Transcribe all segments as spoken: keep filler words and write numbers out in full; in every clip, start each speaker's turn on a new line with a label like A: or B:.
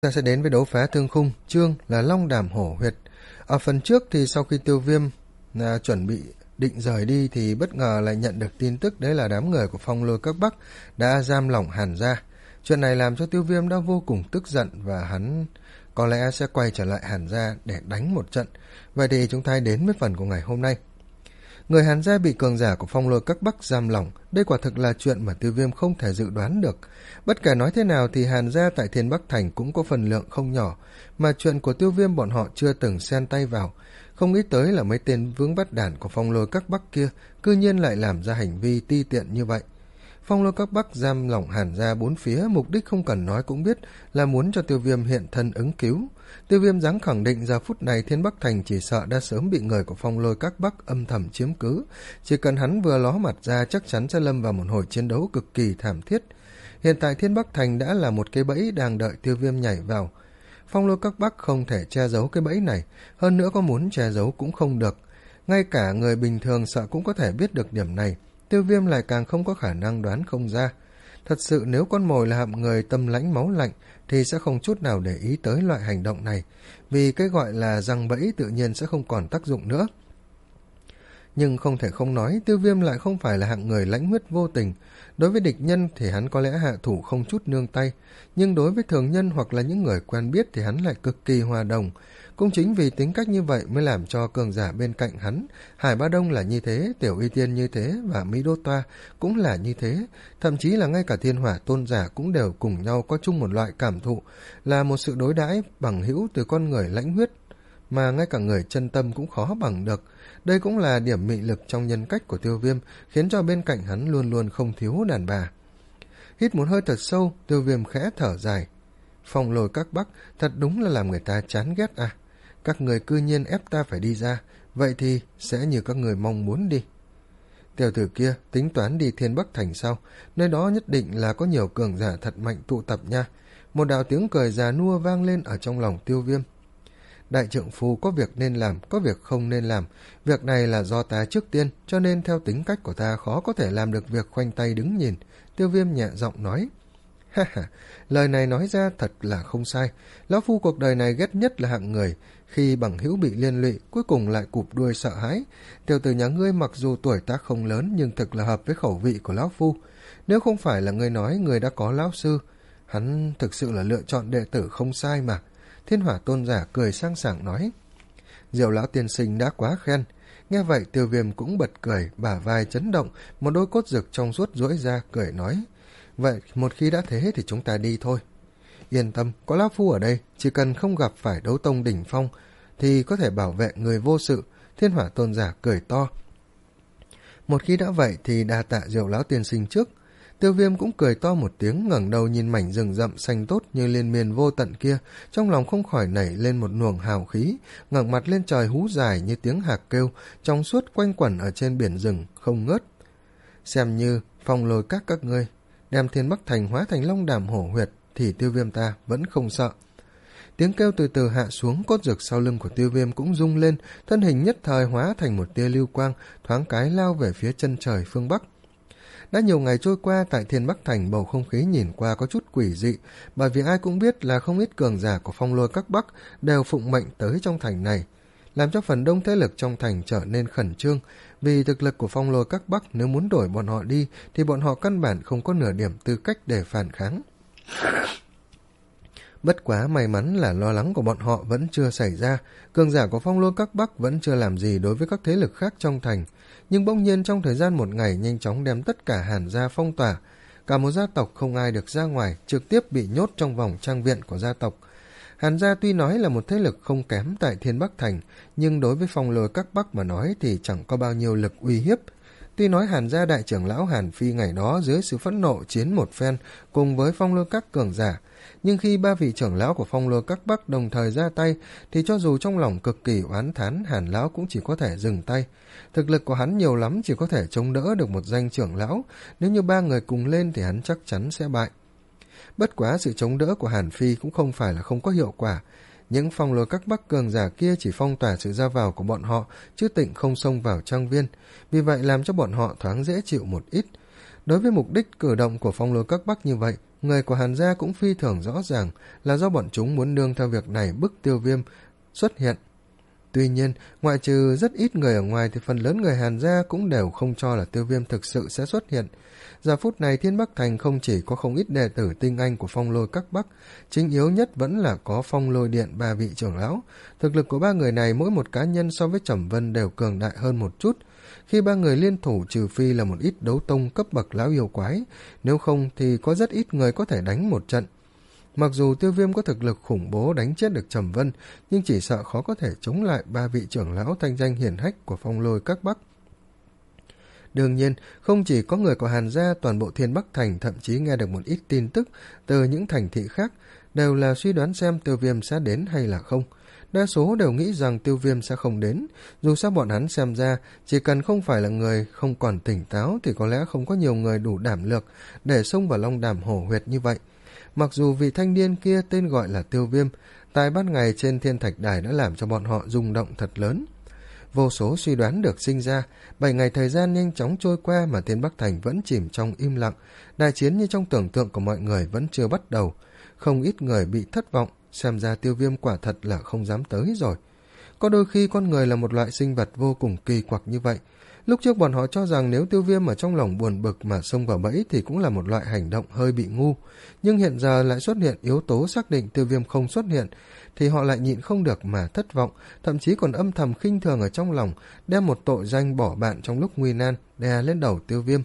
A: Ta sẽ đến với đấu phá thương khung, chương là Long Đàm Hổ Huyệt. Ở phần trước thì sau khi Tiêu Viêm à, chuẩn bị định rời đi thì bất ngờ lại nhận được tin tức, đấy là đám người của Phong Lôi Các Bắc đã giam lỏng Hàn gia. Chuyện này làm cho Tiêu Viêm đã vô cùng tức giận và hắn có lẽ sẽ quay trở lại Hàn gia để đánh một trận. Vậy thì chúng ta đến với phần của ngày hôm nay. Người Hàn gia bị cường giả của Phong Lôi Các Bắc giam lỏng, đây quả thực là chuyện mà Tiêu Viêm không thể dự đoán được. Bất kể nói thế nào thì Hàn gia tại Thiên Bắc Thành cũng có phần lượng không nhỏ, mà chuyện của Tiêu Viêm bọn họ chưa từng xen tay vào. Không nghĩ tới là mấy tên vướng bắt đản của Phong Lôi Các Bắc kia cư nhiên lại làm ra hành vi ti tiện như vậy. Phong Lôi Các Bắc giam lỏng Hàn gia bốn phía, mục đích không cần nói cũng biết là muốn cho Tiêu Viêm hiện thân ứng cứu. Tiêu Viêm dám khẳng định giờ phút này Thiên Bắc Thành chỉ sợ đã sớm bị người của Phong Lôi Các Bắc âm thầm chiếm cứ. Chỉ cần hắn vừa ló mặt ra chắc chắn sẽ lâm vào một hồi chiến đấu cực kỳ thảm thiết. Hiện tại Thiên Bắc Thành đã là một cái bẫy đang đợi Tiêu Viêm nhảy vào. Phong Lôi Các Bắc không thể che giấu cái bẫy này, hơn nữa có muốn che giấu cũng không được. Ngay cả người bình thường sợ cũng có thể biết được điểm này, Tiêu Viêm lại càng không có khả năng đoán không ra. Thật sự nếu con mồi là hạng người tâm lãnh máu lạnh thì sẽ không chút nào để ý tới loại hành động này, vì cái gọi là giăng bẫy tự nhiên sẽ không còn tác dụng nữa. Nhưng không thể không nói, Tiêu Viêm lại không phải là hạng người lãnh huyết vô tình. Đối với địch nhân thì hắn có lẽ hạ thủ không chút nương tay, nhưng đối với thường nhân hoặc là những người quen biết thì hắn lại cực kỳ hòa đồng. Cũng chính vì tính cách như vậy mới làm cho cường giả bên cạnh hắn, Hải Ba Đông là như thế, Tiểu Y Tiên như thế và Mỹ Đô Toa cũng là như thế. Thậm chí là ngay cả Thiên Hỏa Tôn giả cũng đều cùng nhau có chung một loại cảm thụ, là một sự đối đãi bằng hữu từ con người lãnh huyết, mà ngay cả người chân tâm cũng khó bằng được. Đây cũng là điểm mị lực trong nhân cách của Tiêu Viêm, khiến cho bên cạnh hắn luôn luôn không thiếu đàn bà. Hít một hơi thật sâu, Tiêu Viêm khẽ thở dài. Phong Lôi Các Bắc thật đúng là làm người ta chán ghét à. Các người cư nhiên ép ta phải đi ra, vậy thì sẽ như các người mong muốn đi. Tiểu tử kia tính toán đi Thiên Bắc Thành sau, nơi đó nhất định là có nhiều cường giả thật mạnh tụ tập nha. Một đạo tiếng cười già nua vang lên ở trong lòng Tiêu Viêm. Đại trượng phu có việc nên làm, có việc không nên làm. Việc này là do ta trước tiên, cho nên theo tính cách của ta khó có thể làm được việc khoanh tay đứng nhìn. Tiêu Viêm nhẹ giọng nói. Ha ha, lời này nói ra thật là không sai. Lão phu cuộc đời này ghét nhất là hạng người khi bằng hữu bị liên lụy, cuối cùng lại cụp đuôi sợ hãi. Tiểu tử nhà ngươi mặc dù tuổi tác không lớn nhưng thực là hợp với khẩu vị của lão phu. Nếu không phải là ngươi nói người đã có lão sư, hắn thực sự là lựa chọn đệ tử không sai mà. Thiên Hỏa Tôn giả cười sang sảng nói. Diệu lão tiên sinh đã quá khen. Nghe vậy Tiêu Viêm cũng bật cười, bả vai chấn động, một đôi cốt rực trong suốt duỗi ra, cười nói. Vậy một khi đã thế thì chúng ta đi thôi. Yên tâm, có lão phu ở đây, chỉ cần không gặp phải đấu tông đỉnh phong thì có thể bảo vệ người vô sự. Thiên Hỏa Tôn giả cười to. Một khi đã vậy thì đa tạ Diệu lão tiên sinh trước. Tiêu Viêm cũng cười to một tiếng, ngẩng đầu nhìn mảnh rừng rậm xanh tốt như liên miên vô tận kia, trong lòng không khỏi nảy lên một luồng hào khí, ngẩng mặt lên trời hú dài như tiếng hạc kêu, trong suốt quanh quẩn ở trên biển rừng không ngớt. Xem như Phong Lôi các các ngươi đem Thiên Bắc Thành hóa thành Long Đàm Hổ Huyệt thì Tiêu Viêm ta vẫn không sợ. Tiếng kêu từ từ hạ xuống, cốt rực sau lưng của Tiêu Viêm cũng rung lên, thân hình nhất thời hóa thành một tia lưu quang, thoáng cái lao về phía chân trời phương Bắc. Đã nhiều ngày trôi qua, tại Thiên Bắc Thành bầu không khí nhìn qua có chút quỷ dị, bởi vì ai cũng biết là không ít cường giả của Phong Lôi Các Bắc đều phụng mệnh tới trong thành này, làm cho phần đông thế lực trong thành trở nên khẩn trương, vì thực lực của Phong Lôi Các Bắc nếu muốn đổi bọn họ đi thì bọn họ căn bản không có nửa điểm tư cách để phản kháng. Bất quá may mắn là lo lắng của bọn họ vẫn chưa xảy ra, cường giả của Phong Lôi Các Bắc vẫn chưa làm gì đối với các thế lực khác trong thành, nhưng bỗng nhiên trong thời gian một ngày nhanh chóng đem tất cả Hàn gia phong tỏa, cả một gia tộc không ai được ra ngoài, trực tiếp bị nhốt trong vòng trang viện của gia tộc. Hàn gia tuy nói là một thế lực không kém tại Thiên Bắc Thành, nhưng đối với Phong Lôi Các Bắc mà nói thì chẳng có bao nhiêu lực uy hiếp. Tuy nói Hàn gia đại trưởng lão Hàn Phi ngày đó dưới sự phẫn nộ chiến một phen cùng với Phong Lôi Các cường giả, nhưng khi ba vị trưởng lão của Phong Lôi Các Bắc đồng thời ra tay thì cho dù trong lòng cực kỳ oán thán, Hàn lão cũng chỉ có thể dừng tay. Thực lực của hắn nhiều lắm chỉ có thể chống đỡ được một danh trưởng lão, nếu như ba người cùng lên thì hắn chắc chắn sẽ bại. Bất quá sự chống đỡ của Hàn Phi cũng không phải là không có hiệu quả. Những Phong Lôi Các Bắc cường giả kia chỉ phong tỏa sự ra vào của bọn họ, chứ tịnh không xông vào trang viên, vì vậy làm cho bọn họ thoáng dễ chịu một ít. Đối với mục đích cử động của Phong Lôi Các Bắc như vậy, người của Hàn gia cũng phi thường rõ ràng là do bọn chúng muốn nương theo việc này bức Tiêu Viêm xuất hiện. Tuy nhiên, ngoại trừ rất ít người ở ngoài thì phần lớn người Hàn gia cũng đều không cho là Tiêu Viêm thực sự sẽ xuất hiện. Giờ phút này Thiên Bắc Thành không chỉ có không ít đệ tử tinh anh của Phong Lôi Các Bắc, chính yếu nhất vẫn là có Phong Lôi Điện ba vị trưởng lão. Thực lực của ba người này mỗi một cá nhân so với Trầm Vân đều cường đại hơn một chút. Khi ba người liên thủ trừ phi là một ít đấu tông cấp bậc lão yêu quái, nếu không thì có rất ít người có thể đánh một trận. Mặc dù Tiêu Viêm có thực lực khủng bố đánh chết được Trầm Vân, nhưng chỉ sợ khó có thể chống lại ba vị trưởng lão thanh danh hiển hách của Phong Lôi Các Bắc. Đương nhiên, không chỉ có người của Hàn gia, toàn bộ Thiên Bắc Thành thậm chí nghe được một ít tin tức từ những thành thị khác, đều là suy đoán xem Tiêu Viêm sẽ đến hay là không. Đa số đều nghĩ rằng Tiêu Viêm sẽ không đến, dù sao bọn hắn xem ra, chỉ cần không phải là người không còn tỉnh táo thì có lẽ không có nhiều người đủ đảm lược để xông vào Long Đàm hổ huyệt như vậy. Mặc dù vị thanh niên kia tên gọi là Tiêu Viêm, tại ban ngày trên Thiên Thạch Đài đã làm cho bọn họ rung động thật lớn. Vô số suy đoán được sinh ra, bảy ngày thời gian nhanh chóng trôi qua mà Thiên Bắc Thành vẫn chìm trong im lặng, đại chiến như trong tưởng tượng của mọi người vẫn chưa bắt đầu. Không ít người bị thất vọng, xem ra Tiêu Viêm quả thật là không dám tới rồi. Có đôi khi con người là một loại sinh vật vô cùng kỳ quặc như vậy. Lúc trước bọn họ cho rằng nếu Tiêu Viêm ở trong lòng buồn bực mà xông vào bẫy thì cũng là một loại hành động hơi bị ngu. Nhưng hiện giờ lại xuất hiện yếu tố xác định Tiêu Viêm không xuất hiện, thì họ lại nhịn không được mà thất vọng, thậm chí còn âm thầm khinh thường ở trong lòng, đem một tội danh bỏ bạn trong lúc nguy nan đè lên đầu Tiêu Viêm.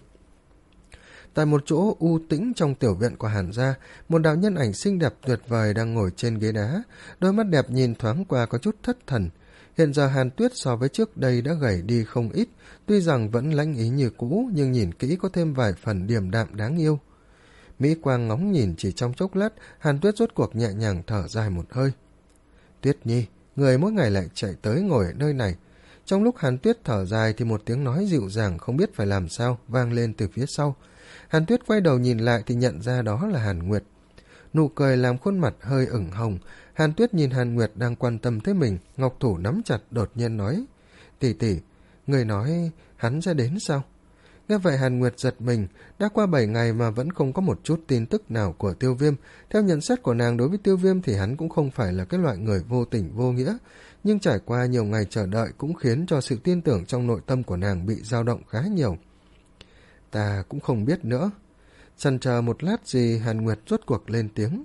A: Tại một chỗ u tĩnh trong tiểu viện của Hàn gia, một đạo nhân ảnh xinh đẹp tuyệt vời đang ngồi trên ghế đá, đôi mắt đẹp nhìn thoáng qua có chút thất thần. Hiện giờ Hàn Tuyết so với trước đây đã gầy đi không ít, tuy rằng vẫn lãnh ý như cũ, nhưng nhìn kỹ có thêm vài phần điềm đạm đáng yêu. Mỹ Quang ngóng nhìn chỉ trong chốc lát, Hàn Tuyết rốt cuộc nhẹ nhàng thở dài một hơi. Tuyết Nhi, người mỗi ngày lại chạy tới ngồi ở nơi này. Trong lúc Hàn Tuyết thở dài thì một tiếng nói dịu dàng không biết phải làm sao vang lên từ phía sau. Hàn Tuyết quay đầu nhìn lại thì nhận ra đó là Hàn Nguyệt. Nụ cười làm khuôn mặt hơi ửng hồng. Hàn Tuyết nhìn Hàn Nguyệt đang quan tâm tới mình, ngọc thủ nắm chặt, đột nhiên nói: tỷ tỷ, người nói hắn sẽ đến sao? Nghe vậy Hàn Nguyệt giật mình, đã qua bảy ngày mà vẫn không có một chút tin tức nào của Tiêu Viêm. Theo nhận xét của nàng đối với Tiêu Viêm thì hắn cũng không phải là cái loại người vô tình vô nghĩa, nhưng trải qua nhiều ngày chờ đợi cũng khiến cho sự tin tưởng trong nội tâm của nàng bị dao động khá nhiều. Ta cũng không biết nữa. Chần chờ một lát gì Hàn Nguyệt rốt cuộc lên tiếng.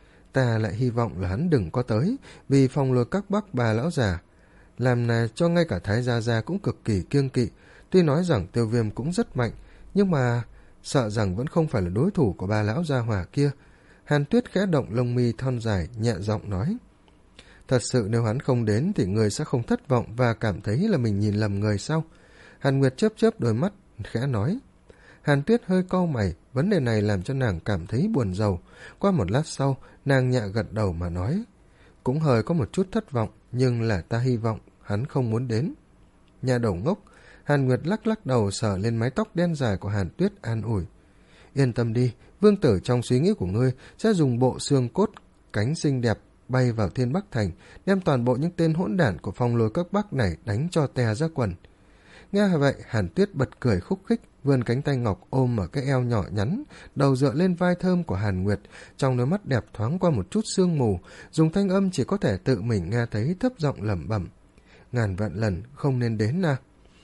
A: Ta lại hy vọng là hắn đừng có tới, vì Phong Lôi Các Bắc bà lão già làm này cho ngay cả Thái Gia Gia cũng cực kỳ kiêng kỵ. Tuy nói rằng Tiêu Viêm cũng rất mạnh, nhưng mà sợ rằng vẫn không phải là đối thủ của ba lão gia hỏa kia. Hàn Tuyết khẽ động lông mi thon dài, nhẹ giọng nói: thật sự nếu hắn không đến thì người sẽ không thất vọng và cảm thấy là mình nhìn lầm người sao? Hàn Nguyệt chớp chớp đôi mắt, khẽ nói. Hàn Tuyết hơi cau mày, vấn đề này làm cho nàng cảm thấy buồn rầu. Qua một lát sau, nàng nhẹ gật đầu mà nói: cũng hơi có một chút thất vọng, nhưng là ta hy vọng hắn không muốn đến. Nhà đầu ngốc. Hàn Nguyệt lắc lắc đầu sờ lên mái tóc đen dài của Hàn Tuyết an ủi: yên tâm đi, vương tử trong suy nghĩ của ngươi sẽ dùng bộ xương cốt cánh xinh đẹp bay vào Thiên Bắc Thành, đem toàn bộ những tên hỗn đản của Phong Lôi Các Bắc này đánh cho tè ra quần. Nghe vậy Hàn Tuyết bật cười khúc khích, vươn cánh tay ngọc ôm ở cái eo nhỏ nhắn, đầu dựa lên vai thơm của Hàn Nguyệt, trong đôi mắt đẹp thoáng qua một chút sương mù, dùng thanh âm chỉ có thể tự mình nghe thấy thấp giọng lẩm bẩm: ngàn vạn lần không nên đến na.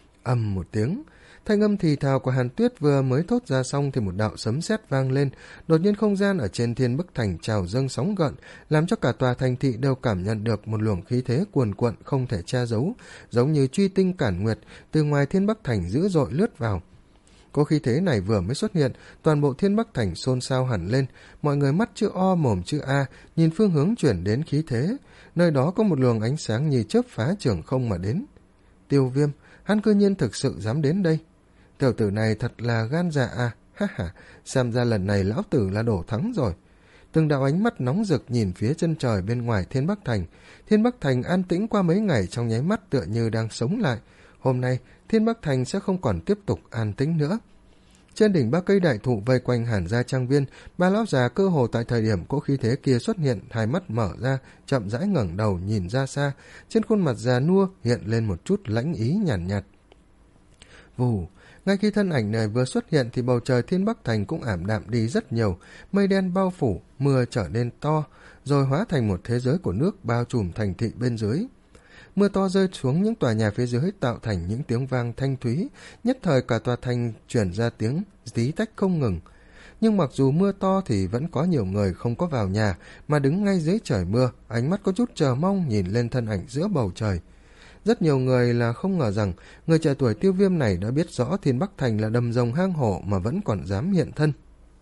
A: Ầm một tiếng, thanh âm thì thào của Hàn Tuyết vừa mới thốt ra xong thì một đạo sấm sét vang lên, đột nhiên không gian ở trên Thiên Bắc Thành trào dâng sóng gợn, làm cho cả tòa thành thị đều cảm nhận được một luồng khí thế cuồn cuộn không thể che giấu, giống như truy tinh cản nguyệt từ ngoài Thiên Bắc Thành dữ dội lướt vào. Có khí thế này vừa mới xuất hiện, toàn bộ Thiên Bắc Thành xôn xao hẳn lên, mọi người mắt chữ O mồm chữ A, nhìn phương hướng chuyển đến khí thế, nơi đó có một luồng ánh sáng như chớp phá trường không mà đến. Tiêu Viêm, hắn cư nhiên thực sự dám đến đây. Tiểu tử này thật là gan dạ à, ha ha, xem ra lần này lão tử là đổ thắng rồi. Từng đạo ánh mắt nóng rực nhìn phía chân trời bên ngoài Thiên Bắc Thành. Thiên Bắc Thành an tĩnh qua mấy ngày trong nháy mắt tựa như đang sống lại. Hôm nay, Thiên Bắc Thành sẽ không còn tiếp tục an tĩnh nữa. Trên đỉnh ba cây đại thụ vây quanh Hàn gia trang viên, ba lão già cơ hồ tại thời điểm cỗ khí thế kia xuất hiện, hai mắt mở ra, chậm rãi ngẩng đầu nhìn ra xa, trên khuôn mặt già nua hiện lên một chút lãnh ý nhàn nhạt, nhạt. Vù, Ngay khi thân ảnh này vừa xuất hiện thì bầu trời Thiên Bắc Thành cũng ảm đạm đi rất nhiều, mây đen bao phủ, mưa trở nên to, rồi hóa thành một thế giới của nước bao trùm thành thị bên dưới. Mưa to rơi xuống những tòa nhà phía dưới tạo thành những tiếng vang thanh thúy, nhất thời cả tòa thành chuyển ra tiếng tí tách không ngừng. Nhưng mặc dù mưa to thì vẫn có nhiều người không có vào nhà mà đứng ngay dưới trời mưa, ánh mắt có chút chờ mong nhìn lên thân ảnh giữa bầu trời. Rất nhiều người là không ngờ rằng người trẻ tuổi Tiêu Viêm này đã biết rõ Thiên Bắc Thành là đầm rồng hang hổ mà vẫn còn dám hiện thân.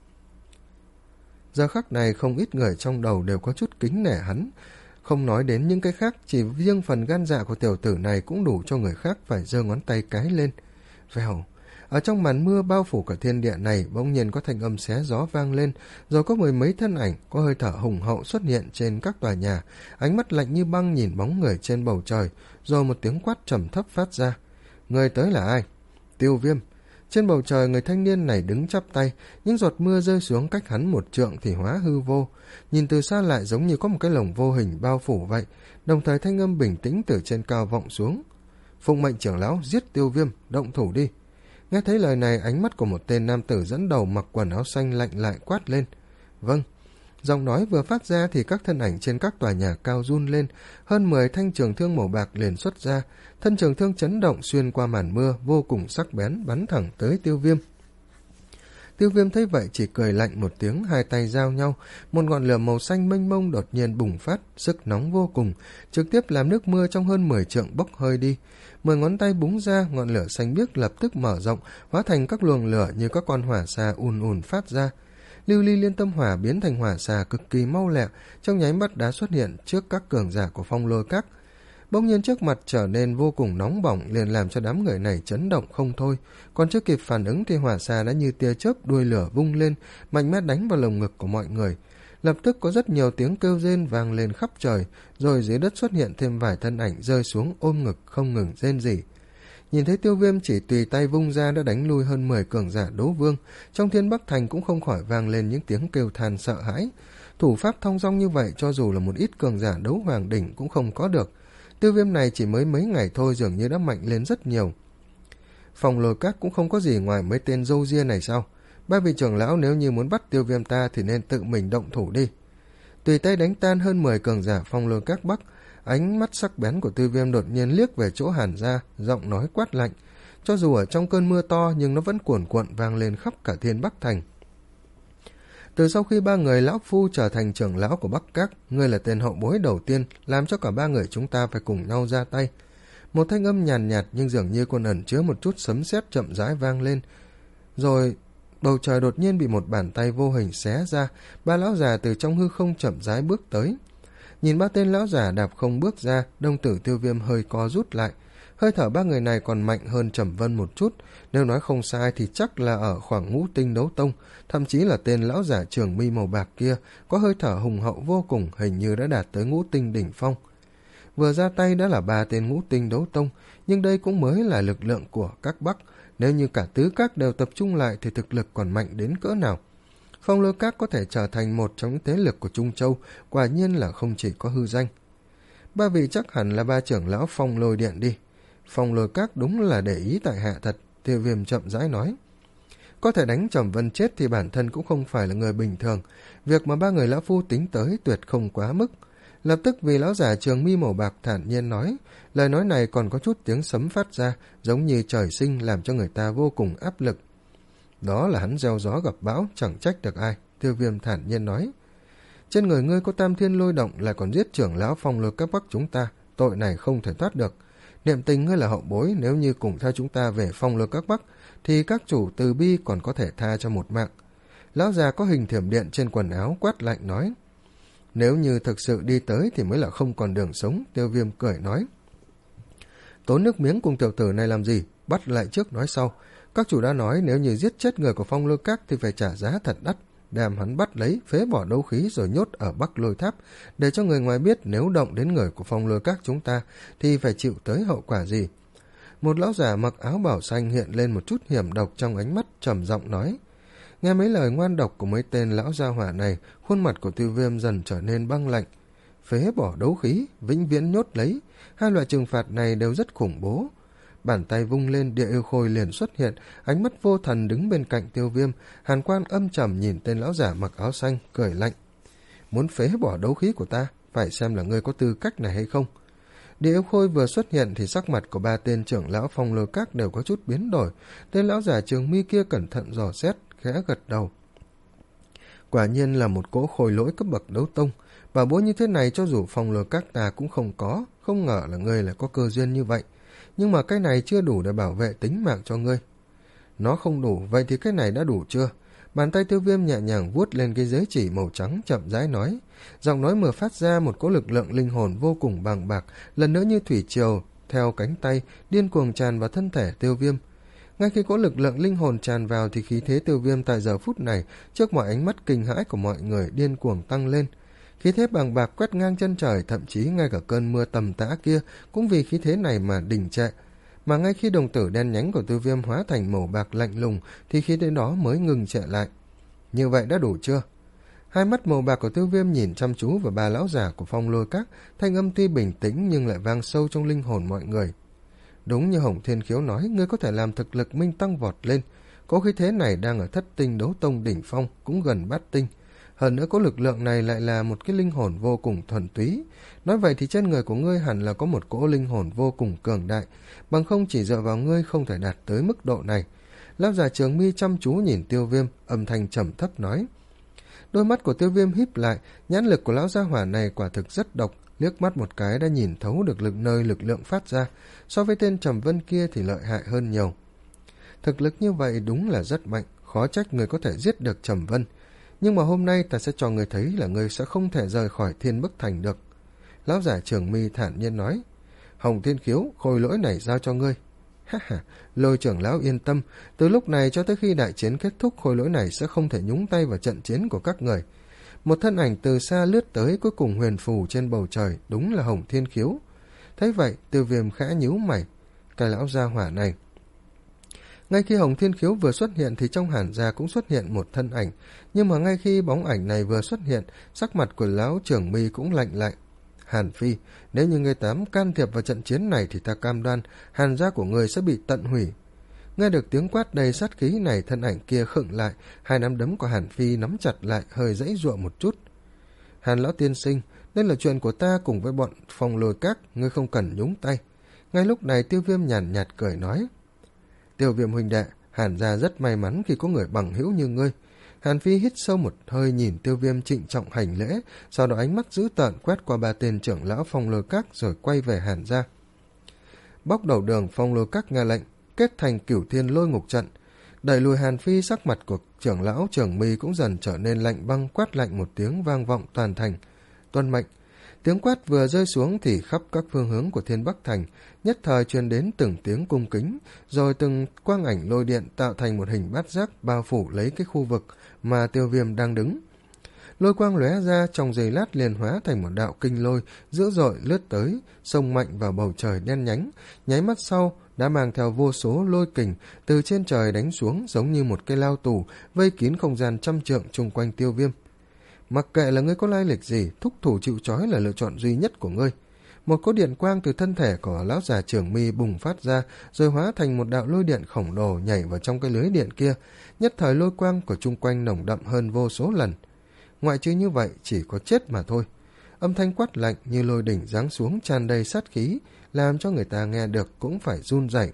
A: Giờ khắc này không ít người trong đầu đều có chút kính nể hắn, không nói đến những cái khác, chỉ riêng phần gan dạ của tiểu tử này cũng đủ cho người khác phải giơ ngón tay cái lên. Vèo, ở trong màn mưa bao phủ cả thiên địa này bỗng nhiên có thanh âm xé gió vang lên, rồi có mười mấy thân ảnh có hơi thở hùng hậu xuất hiện trên các tòa nhà, ánh mắt lạnh như băng nhìn bóng người trên bầu trời, rồi một tiếng quát trầm thấp phát ra. Người tới là ai? Tiêu Viêm. Trên bầu trời người thanh niên này đứng chắp tay, những giọt mưa rơi xuống cách hắn một trượng thì hóa hư vô, nhìn từ xa lại giống như có một cái lồng vô hình bao phủ vậy, đồng thời thanh âm bình tĩnh từ trên cao vọng xuống. Phụng mệnh trưởng lão giết Tiêu Viêm, động thủ đi. Nghe thấy lời này, ánh mắt của một tên nam tử dẫn đầu mặc quần áo xanh lạnh lại quát lên. Vâng. Giọng nói vừa phát ra thì các thân ảnh trên các tòa nhà cao run lên, hơn mười thanh trường thương màu bạc liền xuất ra, thân trường thương chấn động xuyên qua màn mưa vô cùng sắc bén bắn thẳng tới Tiêu Viêm. Tiêu Viêm thấy vậy chỉ cười lạnh một tiếng, hai tay giao nhau, một ngọn lửa màu xanh mênh mông đột nhiên bùng phát, sức nóng vô cùng, trực tiếp làm nước mưa trong hơn mười trượng bốc hơi đi. Mười ngón tay búng ra, ngọn lửa xanh biếc lập tức mở rộng, hóa thành các luồng lửa như các con hỏa xà ùn ùn phát ra. Lưu ly liên tâm hỏa biến thành hỏa xà cực kỳ mau lẹ, trong nháy mắt đã xuất hiện trước các cường giả của Phong Lôi Các. Bỗng nhiên trước mặt trở nên vô cùng nóng bỏng, liền làm cho đám người này chấn động không thôi. Còn chưa kịp phản ứng thì hỏa xà đã như tia chớp đuôi lửa vung lên, mạnh mẽ đánh vào lồng ngực của mọi người. Lập tức có rất nhiều tiếng kêu rên vang lên khắp trời, rồi dưới đất xuất hiện thêm vài thân ảnh rơi xuống ôm ngực không ngừng rên rỉ. Nhìn thấy Tiêu Viêm chỉ tùy tay vung ra đã đánh lui hơn mười cường giả đấu vương, trong Thiên Bắc Thành cũng không khỏi vang lên những tiếng kêu than sợ hãi. Thủ pháp thong dong như vậy cho dù là một ít cường giả đấu hoàng đỉnh cũng không có được. Tiêu Viêm này chỉ mới mấy ngày thôi dường như đã mạnh lên rất nhiều. Phong Lôi Các cũng không có gì ngoài mấy tên râu ria này sao? Ba vị trưởng lão nếu như muốn bắt Tiêu Viêm ta thì nên tự mình động thủ đi. Tùy tay đánh tan hơn mười cường giả Phong Lôi Các Bắc, ánh mắt sắc bén của Tiêu Viêm đột nhiên liếc về chỗ Hàn Gia, giọng nói quát lạnh. Cho dù ở trong cơn mưa to nhưng nó vẫn cuồn cuộn vang lên khắp cả Thiên Bắc Thành. Từ sau khi ba người lão phu trở thành trưởng lão của Bắc Các, ngươi là tên hậu bối đầu tiên làm cho cả ba người chúng ta phải cùng nhau ra tay. Một thanh âm nhàn nhạt, nhạt nhưng dường như còn ẩn chứa một chút sấm sét chậm rãi vang lên. Rồi bầu trời đột nhiên bị một bàn tay vô hình xé ra, ba lão già từ trong hư không chậm rãi bước tới. Nhìn ba tên lão già đạp không bước ra, đồng tử Tiêu Viêm hơi co rút lại. Hơi thở ba người này còn mạnh hơn Trầm Vân một chút, nếu nói không sai thì chắc là ở khoảng ngũ tinh đấu tông, thậm chí là tên lão giả trường mi màu bạc kia, có hơi thở hùng hậu vô cùng, hình như đã đạt tới ngũ tinh đỉnh phong. Vừa ra tay đã là ba tên ngũ tinh đấu tông, nhưng đây cũng mới là lực lượng của các Bắc, nếu như cả tứ các đều tập trung lại thì thực lực còn mạnh đến cỡ nào. Phong Lôi Các có thể trở thành một trong những thế lực của Trung Châu, quả nhiên là không chỉ có hư danh. Ba vị chắc hẳn là ba trưởng lão Phong Lôi Điện đi. Phong Lôi Các đúng là để ý tại hạ thật, Tiêu Viêm chậm rãi nói. Có thể đánh Trầm Vân chết thì bản thân cũng không phải là người bình thường, việc mà ba người lão phu tính tới tuyệt không quá mức. Lập tức vì lão giả trường mi màu bạc thản nhiên nói, lời nói này còn có chút tiếng sấm phát ra, giống như trời sinh làm cho người ta vô cùng áp lực. Đó là hắn gieo gió gặp bão, chẳng trách được ai, Tiêu Viêm thản nhiên nói. Trên người ngươi có tam thiên lôi động lại còn giết trưởng lão Phong Lôi Các Bắc chúng ta, tội này không thể thoát được. Niệm tình ngươi là hậu bối, nếu như cùng theo chúng ta về Phong Lôi Các Bắc, thì các chủ từ bi còn có thể tha cho một mạng. Lão già có hình thiểm điện trên quần áo quát lạnh nói. Nếu như thực sự đi tới thì mới là không còn đường sống, Tiêu Viêm cười nói. Tốn nước miếng cùng tiểu tử này làm gì, bắt lại trước nói sau. Các chủ đã nói nếu như giết chết người của Phong Lôi Các thì phải trả giá thật đắt, đem hắn bắt lấy, phế bỏ đấu khí rồi nhốt ở Bắc Lôi Tháp, để cho người ngoài biết nếu động đến người của Phong Lôi Các chúng ta thì phải chịu tới hậu quả gì. Một lão giả mặc áo bảo xanh hiện lên một chút hiểm độc trong ánh mắt, trầm giọng nói. Nghe mấy lời ngoan độc của mấy tên lão gia hỏa này, khuôn mặt của Tiêu Viêm dần trở nên băng lạnh. Phế bỏ đấu khí, vĩnh viễn nhốt lấy, hai loại trừng phạt này đều rất khủng bố. bàn tay vung lên, Địa Yêu Khôi liền xuất hiện, ánh mắt vô thần đứng bên cạnh Tiêu Viêm, hàn quan âm trầm nhìn tên lão giả mặc áo xanh, cười lạnh. Muốn phế bỏ đấu khí của ta, phải xem là ngươi có tư cách này hay không. Địa Yêu Khôi vừa xuất hiện thì sắc mặt của ba tên trưởng lão Phong Lôi Các đều có chút biến đổi. Tên lão giả Trường Mi kia cẩn thận dò xét, khẽ gật đầu. Quả nhiên là một cỗ khôi lỗi cấp bậc đấu tông. Bảo bối như thế này cho dù Phong Lôi Các ta cũng không có, không ngờ là ngươi lại có cơ duyên như vậy. Nhưng mà cái này chưa đủ để bảo vệ tính mạng cho ngươi. Nó không đủ, vậy thì cái này đã đủ chưa? Bàn tay Tiêu Viêm nhẹ nhàng vuốt lên cái giới chỉ màu trắng, chậm rãi nói. Giọng nói vừa phát ra một cỗ lực lượng linh hồn vô cùng bàng bạc, lần nữa như thủy triều theo cánh tay điên cuồng tràn vào thân thể Tiêu Viêm. Ngay khi cỗ lực lượng linh hồn tràn vào thì khí thế Tiêu Viêm tại giờ phút này trước mọi ánh mắt kinh hãi của mọi người điên cuồng tăng lên. Khí thế bàng bạc quét ngang chân trời, thậm chí ngay cả cơn mưa tầm tã kia cũng vì khí thế này mà đình trệ. Mà ngay khi đồng tử đen nhánh của Tiêu Viêm hóa thành màu bạc lạnh lùng thì khí thế đó mới ngừng trệ lại. Như vậy đã đủ chưa? Hai mắt màu bạc của Tiêu Viêm nhìn chăm chú vào ba lão giả của Phong Lôi Các, thanh âm tuy bình tĩnh nhưng lại vang sâu trong linh hồn mọi người. Đúng như Hồng Thiên Khiếu nói, ngươi có thể làm thực lực minh tăng vọt lên. Có khí thế này đang ở thất tinh đấu tông đỉnh phong, cũng gần bát tinh. Hơn nữa có lực lượng này lại là một cái linh hồn vô cùng thuần túy. Nói vậy thì trên người của ngươi hẳn là có một cỗ linh hồn vô cùng cường đại, bằng không chỉ dựa vào ngươi không thể đạt tới mức độ này. Lão già Trường Mi chăm chú nhìn Tiêu Viêm, âm thanh trầm thấp nói. Đôi mắt của Tiêu Viêm híp lại, nhãn lực của lão gia hỏa này quả thực rất độc, liếc mắt một cái đã nhìn thấu được lực nơi lực lượng phát ra, so với tên Trầm Vân kia thì lợi hại hơn nhiều. Thực lực như vậy đúng là rất mạnh, khó trách người có thể giết được Trầm Vân. Nhưng mà hôm nay ta sẽ cho người thấy là người sẽ không thể rời khỏi Thiên Bức Thành được. Lão giả Trường Mi thản nhiên nói. Hồng Thiên Khiếu, khôi lỗi này giao cho ngươi. Ha ha, Lôi trưởng lão yên tâm, từ lúc này cho tới khi đại chiến kết thúc, khôi lỗi này sẽ không thể nhúng tay vào trận chiến của các người. Một thân ảnh từ xa lướt tới, cuối cùng huyền phù trên bầu trời, đúng là Hồng Thiên Khiếu. Thấy vậy, Tiêu Viêm khẽ nhíu mày, cái lão gia hỏa này. Ngay khi Hồng Thiên Khiếu vừa xuất hiện thì trong Hàn gia cũng xuất hiện một thân ảnh, nhưng mà ngay khi bóng ảnh này vừa xuất hiện, sắc mặt của lão Trường Mi cũng lạnh lại. Hàn Phi, nếu như ngươi dám can thiệp vào trận chiến này thì ta cam đoan Hàn gia của ngươi sẽ bị tận hủy. Nghe được tiếng quát đầy sát khí này, thân ảnh kia khựng lại, hai nắm đấm của Hàn Phi nắm chặt lại, hơi giãy giụa một chút. Hàn lão tiên sinh, đây là chuyện của ta cùng với bọn Phong Lôi Các, ngươi không cần nhúng tay. Ngay lúc này Tiêu Viêm nhàn nhạt cười nói. Tiêu Viêm huynh đệ, Hàn gia rất may mắn khi có người bằng hữu như ngươi. Hàn Phi hít sâu một hơi nhìn Tiêu Viêm trịnh trọng hành lễ, sau đó ánh mắt dữ tợn quét qua ba tên trưởng lão Phong Lôi Các rồi quay về Hàn gia. Bóc đầu đường, Phong Lôi Các nghe lệnh, kết thành Cửu Thiên Lôi Ngục trận. Đẩy lùi Hàn Phi, sắc mặt của trưởng lão Trường Mi cũng dần trở nên lạnh băng, quát lạnh một tiếng vang vọng toàn thành. Tuân mệnh. Tiếng quát vừa rơi xuống thì khắp các phương hướng của Thiên Bắc Thành nhất thời truyền đến từng tiếng cung kính, rồi từng quang ảnh lôi điện tạo thành một hình bát giác bao phủ lấy cái khu vực mà Tiêu Viêm đang đứng. Lôi quang lóe ra, trong giây lát liền hóa thành một đạo kinh lôi dữ dội lướt tới, xông mạnh vào bầu trời đen nhánh, nháy mắt sau đã mang theo vô số lôi kình từ trên trời đánh xuống, giống như một cây lao tù vây kín không gian trăm trượng chung quanh Tiêu Viêm. Mặc kệ là ngươi có lai lịch gì, thúc thủ chịu trói là lựa chọn duy nhất của ngươi. Một cỗ điện quang từ thân thể của lão già Trường Mi bùng phát ra, rồi hóa thành một đạo lôi điện khổng lồ nhảy vào trong cái lưới điện kia. Nhất thời lôi quang của chung quanh nồng đậm hơn vô số lần. Ngoại trừ như vậy, chỉ có chết mà thôi. Âm thanh quát lạnh như lôi đỉnh giáng xuống tràn đầy sát khí, làm cho người ta nghe được cũng phải run rẩy.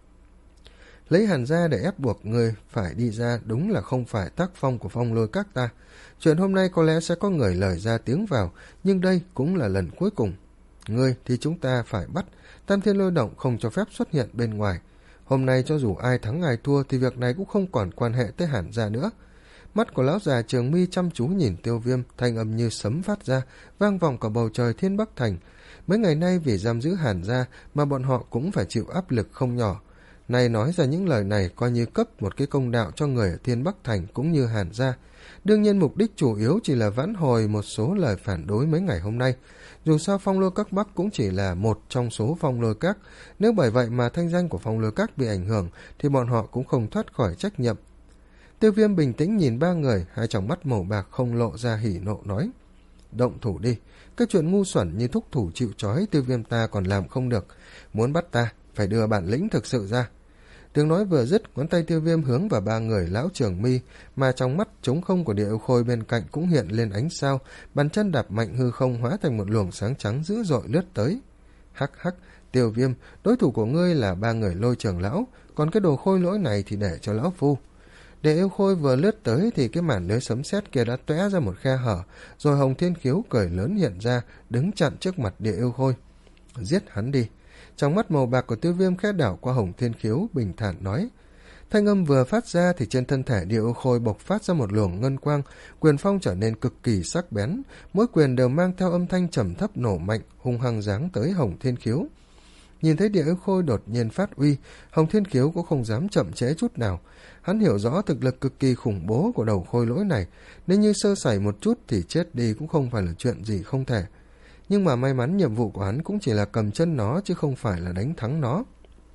A: Lấy Hàn gia để ép buộc người phải đi ra đúng là không phải tác phong của Phong Lôi Các ta. Chuyện hôm nay có lẽ sẽ có người lời ra tiếng vào, nhưng đây cũng là lần cuối cùng. Ngươi thì chúng ta phải bắt, Tam Thiên Lôi Động không cho phép xuất hiện bên ngoài. Hôm nay cho dù ai thắng ai thua thì việc này cũng không còn quan hệ tới Hàn gia nữa. Mắt của lão già Trường Mi chăm chú nhìn Tiêu Viêm, thanh âm như sấm phát ra, vang vọng cả bầu trời Thiên Bắc Thành. Mấy ngày nay vì giam giữ Hàn gia mà bọn họ cũng phải chịu áp lực không nhỏ. Này nói ra những lời này coi như cấp một cái công đạo cho người ở Thiên Bắc Thành cũng như Hàn gia. Đương nhiên mục đích chủ yếu chỉ là vãn hồi một số lời phản đối mấy ngày hôm nay. Dù sao Phong Lôi Các Bắc cũng chỉ là một trong số Phong Lôi Các. Nếu bởi vậy mà thanh danh của Phong Lôi Các bị ảnh hưởng thì bọn họ cũng không thoát khỏi trách nhiệm. Tiêu Viêm bình tĩnh nhìn ba người, hai tròng mắt màu bạc không lộ ra hỉ nộ nói. Động thủ đi, cái chuyện ngu xuẩn như thúc thủ chịu trói Tiêu Viêm ta còn làm không được. Muốn bắt ta, phải đưa bản lĩnh thực sự ra. Tiếng nói vừa dứt, ngón tay Tiêu Viêm hướng vào ba người lão trưởng mi, mà trong mắt trống không của Địa Yêu Khôi bên cạnh cũng hiện lên ánh sao, bàn chân đạp mạnh hư không hóa thành một luồng sáng trắng dữ dội lướt tới. Hắc hắc, Tiêu Viêm, đối thủ của ngươi là ba người Lôi trưởng lão, còn cái đồ khôi lỗi này thì để cho lão phu. Địa Yêu Khôi vừa lướt tới thì cái màn lưới sấm sét kia đã tóe ra một khe hở, rồi Hồng Thiên Khiếu cười lớn hiện ra, đứng chặn trước mặt Địa Yêu Khôi. Giết hắn đi. Trong mắt màu bạc của Tiêu Viêm khẽ đảo qua Hồng Thiên Khiếu, bình thản nói. Thanh âm vừa phát ra thì trên thân thể Địa Yêu Khôi bộc phát ra một luồng ngân quang, quyền phong trở nên cực kỳ sắc bén, mỗi quyền đều mang theo âm thanh trầm thấp nổ mạnh, hung hăng giáng tới Hồng Thiên Khiếu. Nhìn thấy Địa Yêu Khôi đột nhiên phát uy, Hồng Thiên Khiếu cũng không dám chậm trễ chút nào. Hắn hiểu rõ thực lực cực kỳ khủng bố của đầu khôi lỗi này, nếu như sơ sẩy một chút thì chết đi cũng không phải là chuyện gì không thể. Nhưng mà may mắn nhiệm vụ của hắn cũng chỉ là cầm chân nó chứ không phải là đánh thắng nó.